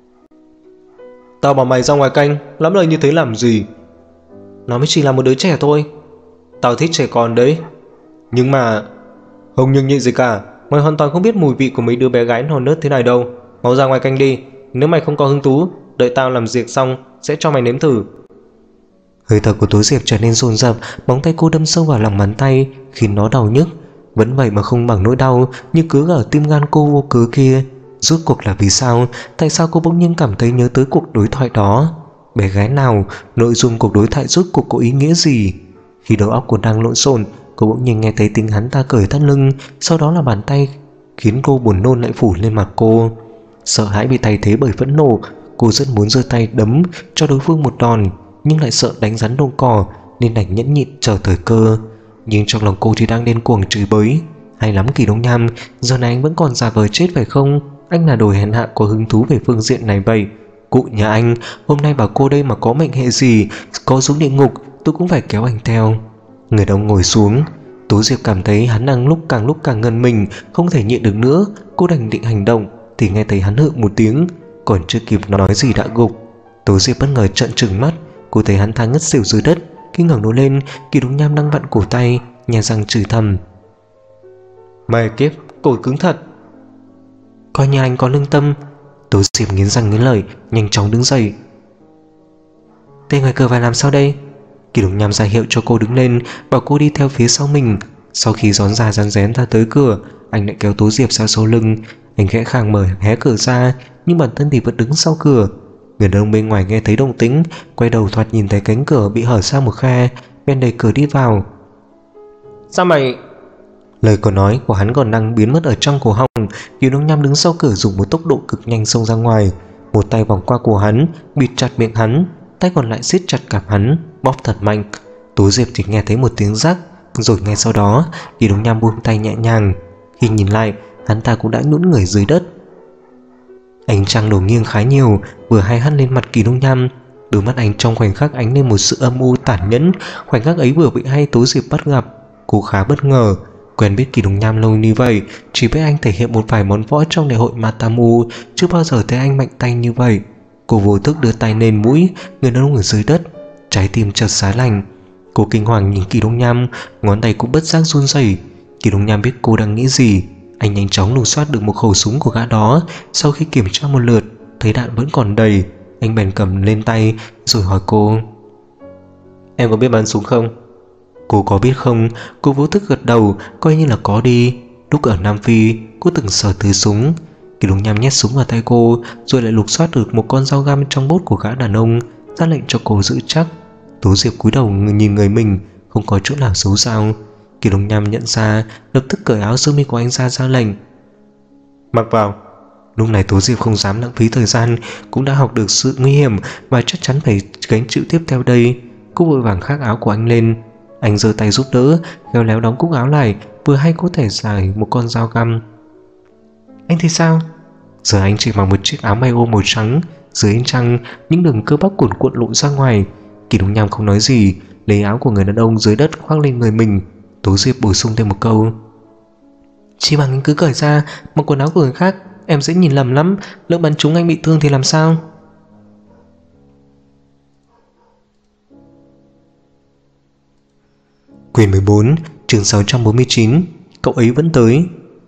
Tao bảo mày ra ngoài canh, lắm lời như thế làm gì? Nó mới chỉ là một đứa trẻ thôi. Tao thích trẻ con đấy. Nhưng mà không nhưng nhị gì cả. Mày hoàn toàn không biết mùi vị của mấy đứa bé gái non nớt thế này đâu. Mau ra ngoài canh đi. Nếu mày không có hứng thú, đợi tao làm việc xong sẽ cho mày nếm thử. Hơi thở của Tố Diệp trở nên dồn dập, móng tay cô đâm sâu vào lòng bàn tay khiến nó đau nhức. Vẫn vậy mà không bằng nỗi đau như cứ ở tim gan cô vô cớ kia. Rốt cuộc là vì sao? Tại sao cô bỗng nhiên cảm thấy nhớ tới cuộc đối thoại đó? Bé gái nào? Nội dung cuộc đối thoại rốt cuộc có ý nghĩa gì? Khi đầu óc cô đang lộn xộn, cô bỗng nhiên nghe thấy tiếng hắn ta cởi thắt lưng, sau đó là bàn tay khiến cô buồn nôn lại phủ lên mặt cô. Sợ hãi bị thay thế bởi phẫn nộ, cô rất muốn giơ tay đấm cho đối phương một đòn, nhưng lại sợ đánh rắn đông cỏ nên đành nhẫn nhịn chờ thời cơ. Nhưng trong lòng cô thì đang điên cuồng chửi bới. Hay lắm Kỳ Đông Nham, giờ này anh vẫn còn giả vờ chết phải không? Anh là đồ hèn hạ có hứng thú về phương diện này vậy. Cụ nhà anh hôm nay bảo cô đây mà có mệnh hệ gì, có xuống địa ngục tôi cũng phải kéo anh theo. Người đàn ông ngồi xuống. Tố Diệp cảm thấy hắn đang càng lúc càng ngần mình, không thể nhịn được nữa. Cô đành định hành động thì nghe thấy hắn hự một tiếng, còn chưa kịp nói gì đã gục. Tố Diệp bất ngờ trợn trừng mắt, cô thấy hắn ta ngất xỉu dưới đất. Khi ngẩng đầu lên, Kỳ Đông Nham đang vặn cổ tay, nhè răng chửi thầm. Mày kiếp, cổ cứng thật. Coi như anh có lương tâm. Tố Diệp nghiến răng nghiến lợi, nhanh chóng đứng dậy. Tên ngoài cửa phải làm sao đây? Kỳ Đông Nham ra hiệu cho cô đứng lên, bảo cô đi theo phía sau mình. Sau khi rón ra rón rén ra tới cửa, anh lại kéo Tố Diệp ra sau lưng. Anh khẽ khàng mở hé cửa ra, nhưng bản thân thì vẫn đứng sau cửa. Người đàn ông bên ngoài nghe thấy động tĩnh, quay đầu thoạt nhìn thấy cánh cửa bị hở ra một khe, bên đẩy cửa đi vào. Sao mày... Lời còn nói của hắn còn đang biến mất ở trong cổ họng. Kỳ Đông Nham đứng sau cửa dùng một tốc độ cực nhanh xông ra ngoài, một tay vòng qua cổ hắn, bịt chặt miệng hắn, tay còn lại siết chặt cằm hắn, bóp thật mạnh. Tố Diệp chỉ nghe thấy một tiếng rắc, rồi ngay sau đó Kỳ Đông Nham buông tay nhẹ nhàng. Khi nhìn lại, hắn ta cũng đã nhũn người dưới đất. Ánh trăng đổ nghiêng khá nhiều, vừa hay hắt lên mặt Kỳ Đông Nham. Đôi mắt anh trong khoảnh khắc ánh lên một sự âm u tàn nhẫn. Khoảnh khắc ấy vừa bị hay Tố Diệp bắt gặp, cô khá bất ngờ. Quen biết Kỳ Đông Nham lâu như vậy, chỉ biết anh thể hiện một vài món võ trong đại hội Matamu, chưa bao giờ thấy anh mạnh tay như vậy. Cô vô thức đưa tay lên mũi người đàn ông ở dưới đất, trái tim chợt xá lạnh. Cô kinh hoàng nhìn Kỳ Đông Nham, ngón tay cũng bất giác run rẩy. Kỳ Đông Nham biết cô đang nghĩ gì, anh nhanh chóng lục soát được một khẩu súng của gã đó. Sau khi kiểm tra một lượt, thấy đạn vẫn còn đầy, anh bèn cầm lên tay rồi hỏi cô: Em có biết bắn súng không? Cô có biết không? Cô vô thức gật đầu, coi như là có đi. Lúc ở Nam Phi, cô từng sờ thứ súng. Kỳ Đông Nham nhét súng vào tay cô, rồi lại lục soát được một con dao găm trong bốt của gã đàn ông, ra lệnh cho cô giữ chắc. Tố Diệp cúi đầu nhìn người mình, không có chỗ nào giấu dao. Kỳ Đông Nham nhận ra, lập tức cởi áo sơ mi của anh ra lệnh: Mặc vào. Lúc này Tố Diệp không dám lãng phí thời gian, cũng đã học được sự nguy hiểm và chắc chắn phải gánh chịu tiếp theo đây. Cô vội vàng khác áo của anh lên. Anh giơ tay giúp đỡ, khéo léo đóng cúc áo lại, vừa hay có thể giải một con dao găm. Anh thì sao? Giờ anh chỉ mặc một chiếc áo may ô màu trắng, dưới ánh trăng những đường cơ bắp cuộn cuộn lộ ra ngoài. Kỳ Đông Nham không nói gì, lấy áo của người đàn ông dưới đất khoác lên người mình. Tố Diệp bổ sung thêm một câu: Chỉ bằng anh cứ cởi ra, mặc quần áo của người khác, em dễ nhìn lầm lắm, lỡ bắn trúng anh bị thương thì làm sao? Quyển 14, chương 649. Cậu ấy vẫn tới.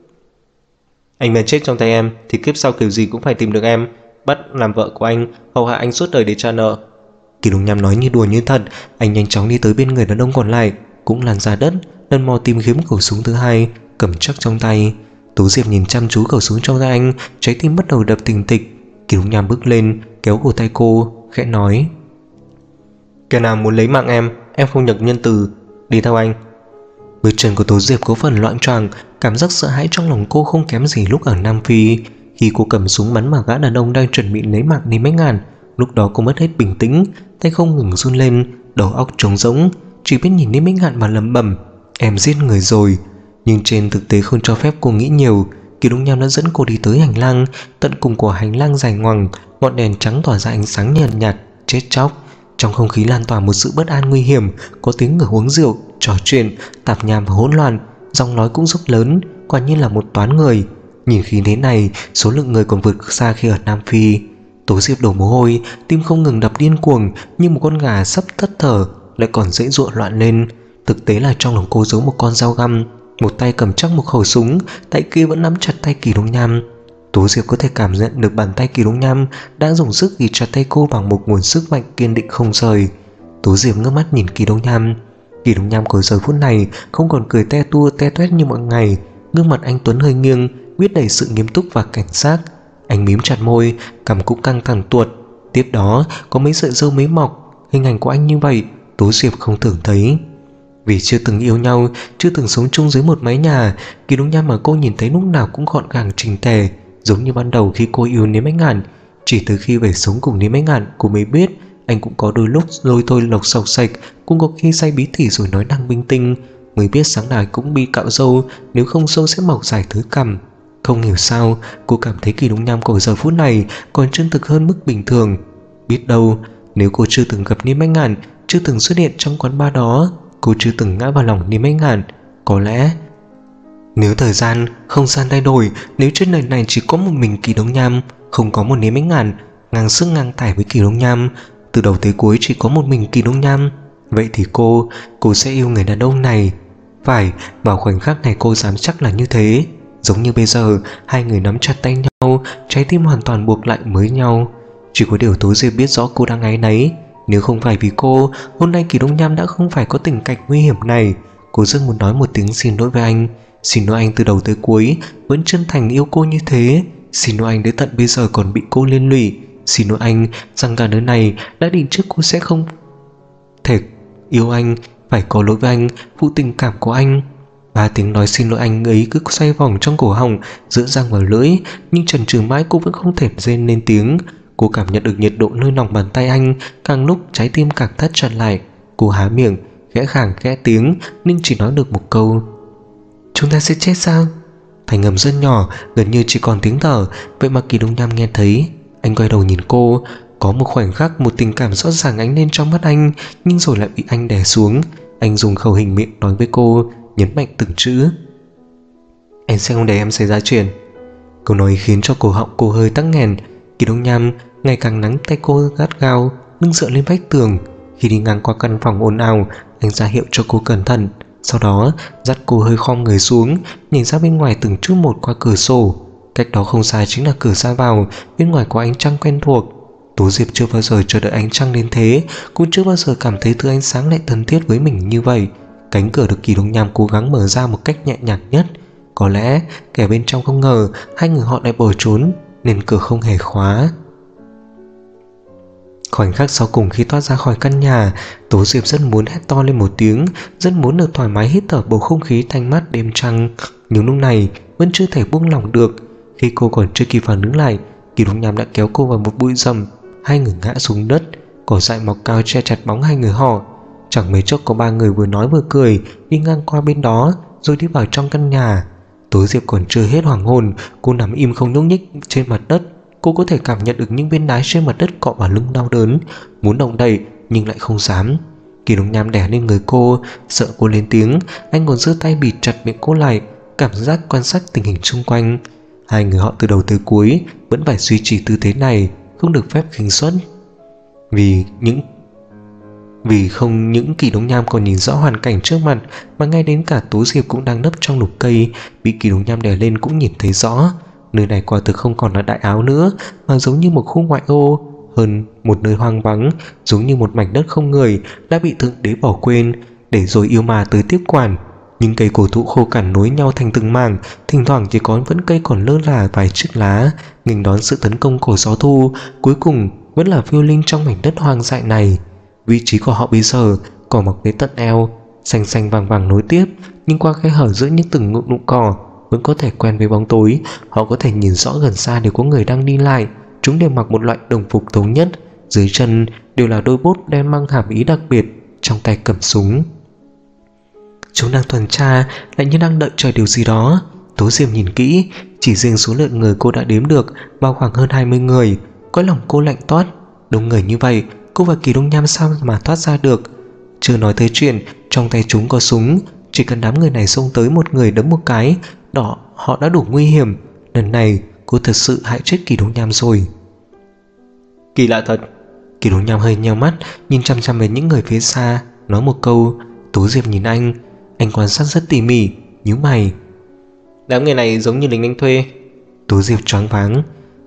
Anh mà chết trong tay em thì kiếp sau kiểu gì cũng phải tìm được em, bắt làm vợ của anh, hầu hạ anh suốt đời để trả nợ. Kỳ Đông Nham nói như đùa như thật. Anh nhanh chóng đi tới bên người đàn ông còn lại, cũng lăn ra đất, lần mò tìm kiếm khẩu súng thứ hai, cầm chắc trong tay. Tố Diệp nhìn chăm chú khẩu súng trong tay anh, trái tim bắt đầu đập thình thịch. Kỳ Đông Nham bước lên, kéo cổ tay cô, khẽ nói: Kẻ nào muốn lấy mạng em không nhận nhân từ, đi theo anh. Bước chân của Tố Diệp có phần loạn choạng, cảm giác sợ hãi trong lòng cô không kém gì lúc ở Nam Phi. Khi cô cầm súng bắn vào gã đàn ông đang chuẩn bị lấy mạng Lý Mấy Ngàn, lúc đó cô mất hết bình tĩnh, tay không ngừng run lên, đầu óc trống rỗng, chỉ biết nhìn Lý Mấy Ngạn mà lẩm bẩm: Em giết người rồi. Nhưng trên thực tế không cho phép cô nghĩ nhiều. Kỳ Đông Nham đã dẫn cô đi tới hành lang. Tận cùng của hành lang dài ngoằng, ngọn đèn trắng tỏa ra ánh sáng nhợt nhạt, chết chóc. Trong không khí lan tỏa một sự bất an nguy hiểm, có tiếng người uống rượu, trò chuyện, tạp nham và hỗn loạn, giọng nói cũng rất lớn, quả nhiên là một toán người. Nhìn khí thế này, số lượng người còn vượt xa khi ở Nam Phi. Tố Diệp đổ mồ hôi, tim không ngừng đập điên cuồng, như một con gà sắp thất thở, lại còn dễ dụa loạn lên. Thực tế là trong lòng cô giấu một con dao găm, một tay cầm chắc một khẩu súng, tay kia vẫn nắm chặt tay Kỳ Đông Nham. Tố Diệp có thể cảm nhận được bàn tay Kỳ Đông Nham đã dùng sức ghi chặt tay cô bằng một nguồn sức mạnh kiên định không rời. Tố Diệp ngước mắt nhìn Kỳ Đông Nham. Kỳ Đông Nham của giờ phút này không còn cười te tua te toét như mọi ngày, gương mặt anh tuấn hơi nghiêng, viết đầy sự nghiêm túc và cảnh giác. Anh mím chặt môi, cằm cũng căng thẳng tuột. Tiếp đó có mấy sợi râu mới mọc. Hình ảnh của anh như vậy Tố Diệp không thường thấy. Vì chưa từng yêu nhau, chưa từng sống chung dưới một mái nhà, Kỳ Đông Nham mà cô nhìn thấy lúc nào cũng gọn gàng chỉnh tề, giống như ban đầu khi cô yêu Niêm Ánh Ngạn. Chỉ từ khi về sống cùng Niêm Ánh Ngạn, cô mới biết anh cũng có đôi lúc lôi thôi lộc sộc sạch, cũng có khi say bí tỉ rồi nói năng linh tinh. Mới biết sáng nào cũng bị cạo râu, nếu không râu sẽ mọc dài tới cằm. Không hiểu sao cô cảm thấy Kỳ Đông Nham của giờ phút này còn chân thực hơn mức bình thường. Biết đâu nếu cô chưa từng gặp Niêm Ánh Ngạn, chưa từng xuất hiện trong quán bar đó, cô chưa từng ngã vào lòng Niêm Ánh Ngạn, có lẽ nếu thời gian, không gian thay đổi, nếu trên đời này chỉ có một mình Kỳ Đông Nham, không có một Niêm Ánh Ngạn ngang sức ngang tải với Kỳ Đông Nham, từ đầu tới cuối chỉ có một mình Kỳ Đông Nham, vậy thì cô sẽ yêu người đàn ông này. Phải, vào khoảnh khắc này cô dám chắc là như thế. Giống như bây giờ, hai người nắm chặt tay nhau, trái tim hoàn toàn buộc lại với nhau. Chỉ có điều Tố Diệp biết rõ cô đang áy náy. Nếu không phải vì cô, hôm nay Kỳ Đông Nham đã không phải có tình cảnh nguy hiểm này. Cô rất muốn nói một tiếng xin lỗi với anh. Xin lỗi anh từ đầu tới cuối, vẫn chân thành yêu cô như thế. Xin lỗi anh đến tận bây giờ còn bị cô liên lụy. Xin lỗi anh rằng cả đời này đã định trước cô sẽ không thể yêu anh, phải có lỗi với anh, phụ tình cảm của anh. Ba tiếng nói xin lỗi anh ấy cứ xoay vòng trong cổ họng, giữa răng và lưỡi, nhưng chần chừ mãi cô vẫn không thể rên lên tiếng. Cô cảm nhận được nhiệt độ nơi lòng bàn tay anh, càng lúc trái tim càng thắt chặt lại. Cô há miệng, khẽ khàng khẽ tiếng, nhưng chỉ nói được một câu: chúng ta sẽ chết sao? Thành âm rất nhỏ, gần như chỉ còn tiếng thở. Vậy mà Kỳ Đông Nham nghe thấy. Anh quay đầu nhìn cô. Có một khoảnh khắc một tình cảm rõ ràng ánh lên trong mắt anh, nhưng rồi lại bị anh đè xuống. Anh dùng khẩu hình miệng nói với cô, nhấn mạnh từng chữ: anh sẽ không để em xảy ra chuyện. Câu nói khiến cho cổ họng cô hơi tắc nghẹn. Kỳ Đông Nham ngày càng nắm tay cô gắt gao, lưng dựa lên vách tường. Khi đi ngang qua căn phòng ồn ào, anh ra hiệu cho cô cẩn thận. Sau đó dắt cô hơi khom người xuống, nhìn ra bên ngoài từng chút một qua cửa sổ. Cách đó không xa chính là cửa ra vào. Bên ngoài có ánh trăng quen thuộc. Tố Diệp chưa bao giờ chờ đợi ánh trăng đến thế, cũng chưa bao giờ cảm thấy thứ ánh sáng lại thân thiết với mình như vậy. Cánh cửa được Kỳ Đông Nham cố gắng mở ra một cách nhẹ nhàng nhất. Có lẽ kẻ bên trong không ngờ hai người họ lại bỏ trốn, nên cửa không hề khóa. Khoảnh khắc sau cùng khi thoát ra khỏi căn nhà, Tố Diệp rất muốn hét to lên một tiếng, rất muốn được thoải mái hít thở bầu không khí thanh mát đêm trăng. Nhưng lúc này vẫn chưa thể buông lỏng được. Khi cô còn chưa kịp phản ứng lại, Kỳ Đông Nham đã kéo cô vào một bụi rậm. Hai người ngã xuống đất, cỏ dại mọc cao che chặt bóng hai người họ. Chẳng mấy chốc có ba người vừa nói vừa cười đi ngang qua bên đó, rồi đi vào trong căn nhà. Tố Diệp còn chưa hết hoảng hồn, cô nằm im không nhúc nhích trên mặt đất. Cô có thể cảm nhận được những viên đá trên mặt đất cọ vào lưng đau đớn, muốn động đậy nhưng lại không dám. Kỳ Đông Nham đè lên người cô, sợ cô lên tiếng. Anh còn giơ tay bịt chặt miệng cô lại, cảm giác quan sát tình hình xung quanh. Hai người họ từ đầu tới cuối vẫn phải duy trì tư thế này, không được phép khinh suất. Vì không những Kỳ Đông Nham còn nhìn rõ hoàn cảnh trước mặt, mà ngay đến cả Tố Diệp cũng đang nấp trong lùm cây, bị Kỳ Đông Nham đè lên cũng nhìn thấy rõ. Nơi này quả thực không còn là đại áo nữa, mà giống như một khu ngoại ô, hơn một nơi hoang vắng, giống như một mảnh đất không người đã bị Thượng Đế bỏ quên, để rồi yêu ma tới tiếp quản. Những cây cổ thụ khô cằn nối nhau thành từng mảng, thỉnh thoảng chỉ có vẫn cây còn lơ là vài chiếc lá, nghênh đón sự tấn công của gió thu. Cuối cùng vẫn là phiêu linh trong mảnh đất hoang dại này. Vị trí của họ bây giờ, cỏ mọc đến tận eo, xanh xanh vàng vàng nối tiếp, nhưng qua khe hở giữa những từng ngụm cỏ vẫn có thể quen với bóng tối. Họ có thể nhìn rõ gần xa đều có người đang đi lại. Chúng đều mặc một loại đồng phục thống nhất, dưới chân đều là đôi bốt đen mang hàm ý đặc biệt, trong tay cầm súng. Chúng đang tuần tra, lại như đang đợi chờ điều gì đó. Tố Diệp nhìn kỹ, chỉ riêng số lượng người cô đã đếm được bao khoảng hơn 20 người. Có lòng cô lạnh toát. Đông người như vậy, cô và Kỳ Đông Nham sao mà thoát ra được? Chưa nói tới chuyện trong tay chúng có súng, chỉ cần đám người này xông tới một người đấm một cái, đó họ đã đủ nguy hiểm. Lần này cô thật sự hại chết Kỳ Đông Nham rồi. Kỳ lạ thật. Kỳ Đông Nham hơi nheo mắt, nhìn chăm chăm về những người phía xa, nói một câu. Tố Diệp nhìn anh quan sát rất tỉ mỉ, nhíu mày. Đám người này giống như lính đánh thuê. Tố Diệp choáng váng.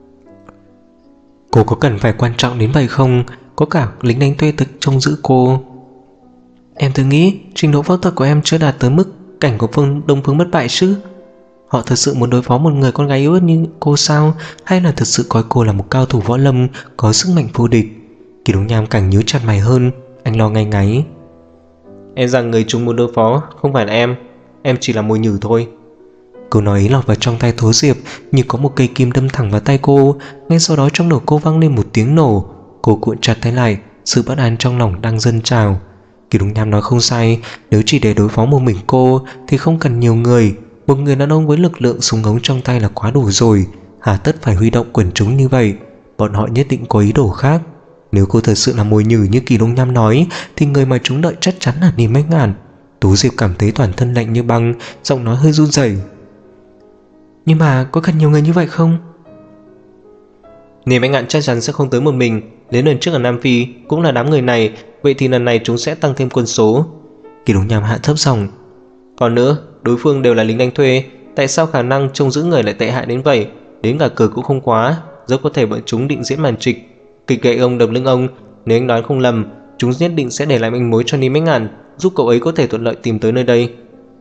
Cô có cần phải quan trọng đến vậy không? Có cả lính đánh thuê thực trông giữ cô. Em thử nghĩ trình độ võ thuật của em chưa đạt tới mức cảnh của Đông Phương Bất Bại chứ. Họ thật sự muốn đối phó một người con gái yếu ớt như cô sao? Hay là thật sự coi cô là một cao thủ võ lâm có sức mạnh vô địch? Kỳ Đông Nham càng nhíu chặt mày hơn. Anh lo ngay ngáy. Em rằng người chúng muốn đối phó không phải là em chỉ là mồi nhử thôi. Câu nói ấy lọt vào trong tay Tố Diệp như có một cây kim đâm thẳng vào tay cô. Ngay sau đó trong đầu cô vang lên một tiếng nổ. Cô cuộn chặt tay lại, sự bất an trong lòng đang dâng trào. Kỳ Đông Nham nói không sai, nếu chỉ để đối phó một mình cô thì không cần nhiều người. Một người đàn ông với lực lượng súng ống trong tay là quá đủ rồi, hà tất phải huy động quần chúng như vậy. Bọn họ nhất định có ý đồ khác. Nếu cô thật sự là mồi nhử như Kỳ Đông Nham nói, thì người mà chúng đợi chắc chắn là Niềm Bách Ngạn. Tố Diệp cảm thấy toàn thân lạnh như băng, giọng nói hơi run rẩy. Nhưng mà có cần nhiều người như vậy không? Niềm Bách Ngạn chắc chắn sẽ không tới một mình. Đến lần trước ở Nam Phi cũng là đám người này, vậy thì lần này chúng sẽ tăng thêm quân số. Kỳ Đông Nham hạ thấp giọng. Còn nữa, đối phương đều là lính đánh thuê, Tại sao khả năng trông giữ người lại tệ hại đến vậy? Đến cả cờ cũng không quá. Rất có thể bọn chúng định diễn màn kịch gậy ông đập lưng ông. Nếu anh đoán không lầm, chúng nhất định sẽ để lại manh mối cho Ni Mách Ngạn, giúp cậu ấy có thể thuận lợi tìm tới nơi đây.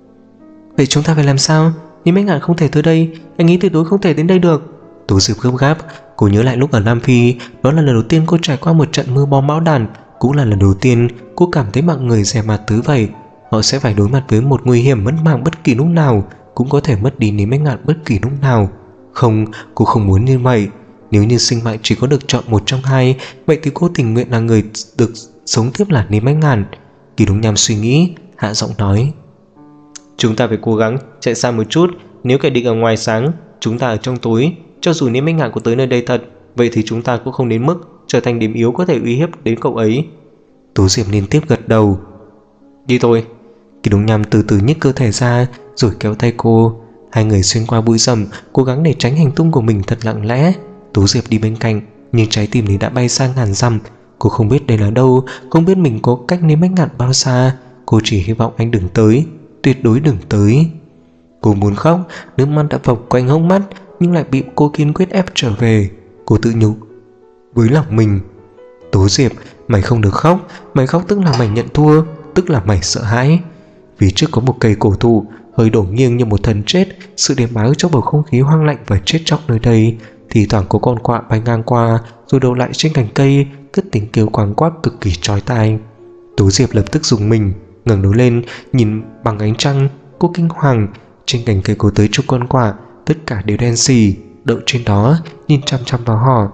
Vậy chúng ta phải làm sao? Ni Mách Ngạn không thể tới đây, anh ấy tuyệt đối không thể đến đây được. Tố Diệp gấp gáp. Cô nhớ lại lúc ở Nam Phi, đó là lần đầu tiên cô trải qua một trận mưa bom bão đạn, cũng là lần đầu tiên cô cảm thấy mạng người dè mặt tứ vậy. Họ sẽ phải đối mặt với một nguy hiểm mất mạng bất kỳ lúc nào, cũng có thể mất đi Ni Mách Ngạn bất kỳ lúc nào. Không, cô không muốn như vậy. Nếu như sinh mệnh chỉ có được chọn một trong hai, vậy thì cô tình nguyện là người được sống tiếp là Ni Mách Ngạn. Kỳ Đông Nham suy nghĩ, hạ giọng nói: Chúng ta phải cố gắng chạy xa một chút. Nếu kẻ địch ở ngoài sáng, chúng ta ở trong tối. Cho dù Ni Mách Ngạn có tới nơi đây thật, vậy thì chúng ta cũng không đến mức trở thành điểm yếu có thể uy hiếp đến cậu ấy. Tố Diệp liên tiếp gật đầu. Đi thôi. Kỳ Đông Nham từ từ nhích cơ thể ra rồi kéo tay cô. Hai người xuyên qua bụi rậm, cố gắng để tránh hành tung của mình thật lặng lẽ. Tố Diệp đi bên cạnh, nhưng trái tim thì đã bay sang ngàn dặm. Cô không biết đây là đâu, không biết mình có cách Ni Mách Ngạn bao xa. Cô chỉ hy vọng anh đừng tới, tuyệt đối đừng tới. Cô muốn khóc, nước mắt đã vòng quanh hốc mắt, nhưng lại bị cô kiên quyết ép trở về. Cô tự nhủ với lòng mình: Tố Diệp, mày không được khóc. Mày khóc tức là mày nhận thua, tức là mày sợ hãi. Phía trước có một cây cổ thụ hơi đổ nghiêng như một thần chết, sự đêm báo trong bầu không khí hoang lạnh và chết chóc nơi đây. Thì thoảng có con quạ bay ngang qua, rồi đầu lại trên cành cây, cất tiếng kêu quáng quác cực kỳ chói tai. Tố Diệp lập tức rùng mình, ngẩng đầu lên nhìn bằng ánh trăng. Cô kinh hoàng. Trên cành cây có tới chục con quạ, tất cả đều đen xì, đậu trên đó, nhìn chăm chăm vào họ.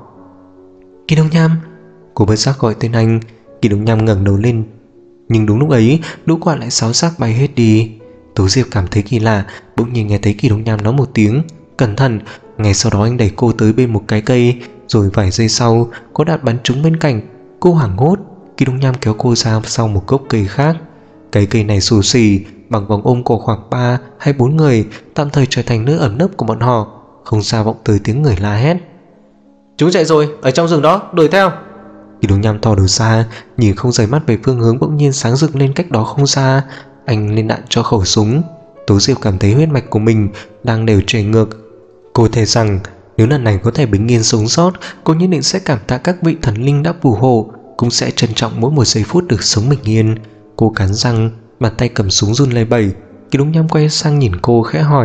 Kỳ Đông Nham. Cô bất giác gọi tên anh. Kỳ Đông Nham ngẩng đầu lên, nhưng đúng lúc ấy lũ quạ lại xáo xác bay hết đi. Tố Diệp cảm thấy kỳ lạ, bỗng nhiên nghe thấy Kỳ Đông Nham nói một tiếng cẩn thận. Ngay sau đó anh đẩy cô tới bên một cái cây, rồi vài giây sau có đạn bắn trúng bên cạnh. Cô hoảng hốt. Kỳ Đông Nham kéo cô ra sau một gốc cây khác. Cái cây này xù xì, bằng vòng ôm của khoảng 3 hay 4 người, tạm thời trở thành nơi ẩn nấp của bọn họ. Không xa vọng tới tiếng người la hét: Chúng chạy rồi, ở trong rừng đó, đuổi theo. Kỳ Đông Nham thò đầu ra, nhìn không rời mắt về phương hướng bỗng nhiên sáng rực lên cách đó không xa. Anh lên đạn cho khẩu súng. Tố Diệp cảm thấy huyết mạch của mình đang đều chảy ngược. Cô thề rằng nếu lần này có thể bình yên sống sót, cô nhất định sẽ cảm tạ các vị thần linh đã phù hộ, cũng sẽ trân trọng mỗi một giây phút được sống bình yên. Cô cắn răng, bàn tay cầm súng run lẩy bẩy. Kỳ Đông Nham quay sang nhìn cô khẽ hỏi: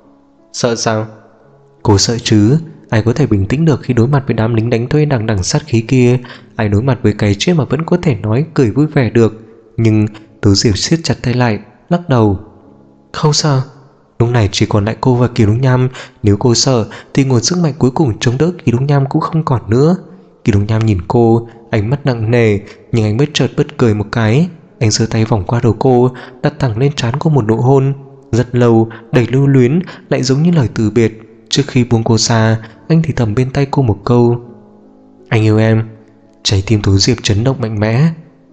Sợ sao? Cô sợ chứ. Ai có thể bình tĩnh được khi đối mặt với đám lính đánh thuê đằng đằng sát khí kia? Ai đối mặt với cái chết mà vẫn có thể nói cười vui vẻ được? Nhưng Tố Diệp siết chặt tay lại, lắc đầu: Không sợ. Lúc này chỉ còn lại cô và Kỳ Đông Nham. Nếu cô sợ thì nguồn sức mạnh cuối cùng chống đỡ Kỳ Đông Nham cũng không còn nữa. Kỳ Đông Nham nhìn cô, ánh mắt nặng nề, nhưng anh bất chợt bật cười một cái. Anh giơ tay vòng qua đầu cô, đặt thẳng lên trán cô một nụ hôn rất lâu, đầy lưu luyến, lại giống như lời từ biệt. Trước khi buông cô ra, anh thì thầm bên tay cô một câu: Anh yêu em. Trái tim Tố Diệp chấn động mạnh mẽ.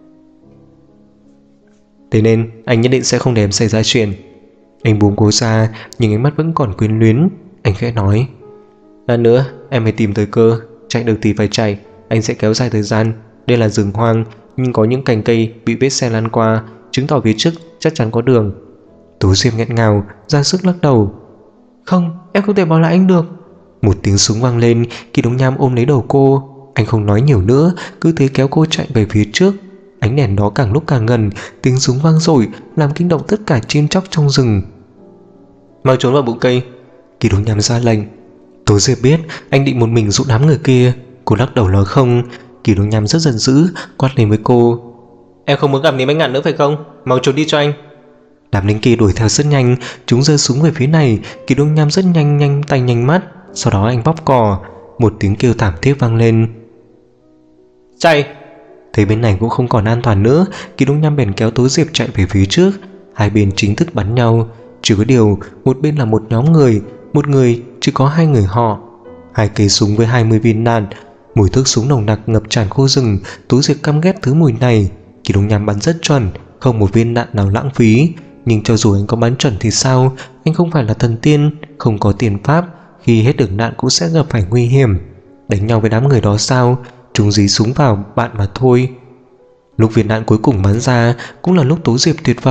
Thế nên anh nhất định sẽ không để em xảy ra chuyện. Anh buông cô ra, nhưng ánh mắt vẫn còn quyến luyến. Anh khẽ nói: Lát nữa em hãy tìm tới cơ. Chạy được thì phải chạy, anh sẽ kéo dài thời gian. Đây là rừng hoang, nhưng có những cành cây bị vết xe lăn qua, chứng tỏ phía trước chắc chắn có đường. Tố Diệp nghẹn ngào, ra sức lắc đầu: Không, em không thể bỏ lại anh được. Một tiếng súng vang lên. Kỳ Đông Nham ôm lấy đầu cô. Anh không nói nhiều nữa, cứ thế kéo cô chạy về phía trước. Ánh đèn đó càng lúc càng gần, tiếng súng vang dội làm kinh động tất cả chim chóc trong rừng. Mau trốn vào bụi cây. Kỳ Đông Nham ra lệnh. Tố Diệp biết anh định một mình dụ đám người kia. Cô lắc đầu nói không. Kỳ Đông Nham rất giận dữ, quát lên với cô: Em không muốn gặp Ni Mách Ngạn nữa phải không? Mau trốn đi cho anh. Đám lính kia đuổi theo rất nhanh, chúng giơ súng về phía này. Kỳ Đông Nham rất nhanh tay nhanh mắt. Sau đó anh bóp cò. Một tiếng kêu thảm thiết vang lên: Chạy. Thấy bên này cũng không còn an toàn nữa, Kỳ Đông Nham bèn kéo Tố Diệp chạy về phía trước. Hai bên chính thức bắn nhau. Chỉ có điều một bên là một nhóm người, một người chỉ có hai người họ. Hai cây súng với 20 viên đạn. Mùi thuốc súng nồng nặc ngập tràn khu rừng. Tố Diệp căm ghét thứ mùi này. Kỳ Đông Nham bắn rất chuẩn, không một viên đạn nào lãng phí. Nhưng cho dù anh có bắn chuẩn thì sao? Anh không phải là thần tiên, không có tiền pháp. Khi hết đường đạn cũng sẽ gặp phải nguy hiểm. Đánh nhau với đám người đó sao? Chúng dí súng vào bạn mà thôi. Lúc viên đạn cuối cùng bắn ra cũng là lúc Tố Diệp tuyệt vọng.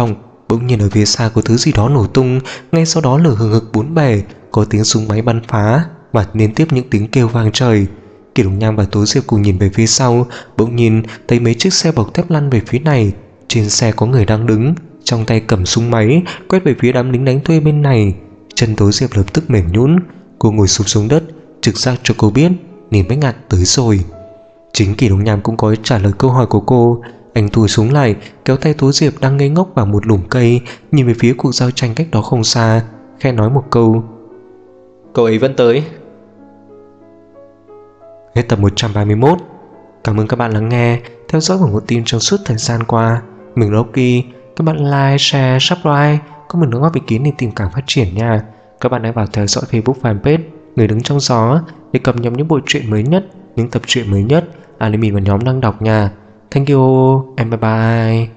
Bỗng nhiên ở phía xa có thứ gì đó nổ tung, ngay sau đó lửa hừng hực bốn bề, có tiếng súng máy bắn phá và liên tiếp những tiếng kêu vang trời. Kỷ Lục Nham và Tố Diệp cùng nhìn về phía sau, bỗng nhiên thấy mấy chiếc xe bọc thép lăn về phía này. Trên xe có người đang đứng, trong tay cầm súng máy, quét về phía đám lính đánh thuê bên này. Chân Tố Diệp lập tức mềm nhũn, cô ngồi sụp xuống đất, trực giác cho cô biết Niềm Bách Ngạn tới rồi. Chính Kỷ Lục Nham cũng có trả lời câu hỏi của cô. Anh thùi súng lại, kéo tay Tố Diệp đang ngây ngốc vào một lùm cây, nhìn về phía cuộc giao tranh cách đó không xa, khẽ nói một câu: Cậu ấy vẫn tới. Hết tập 131. Cảm ơn các bạn lắng nghe, theo dõi và ủng hộ tin trong suốt thời gian qua. Mình là Rocky. Các bạn like, share, subscribe, có một đóng góp ý kiến để tìm cảm phát triển nha. Các bạn hãy vào theo dõi Facebook fanpage Người Đứng Trong Gió để cập nhật những bộ truyện mới nhất, những tập truyện mới nhất anime và nhóm đang đọc nha. Thank you and bye bye.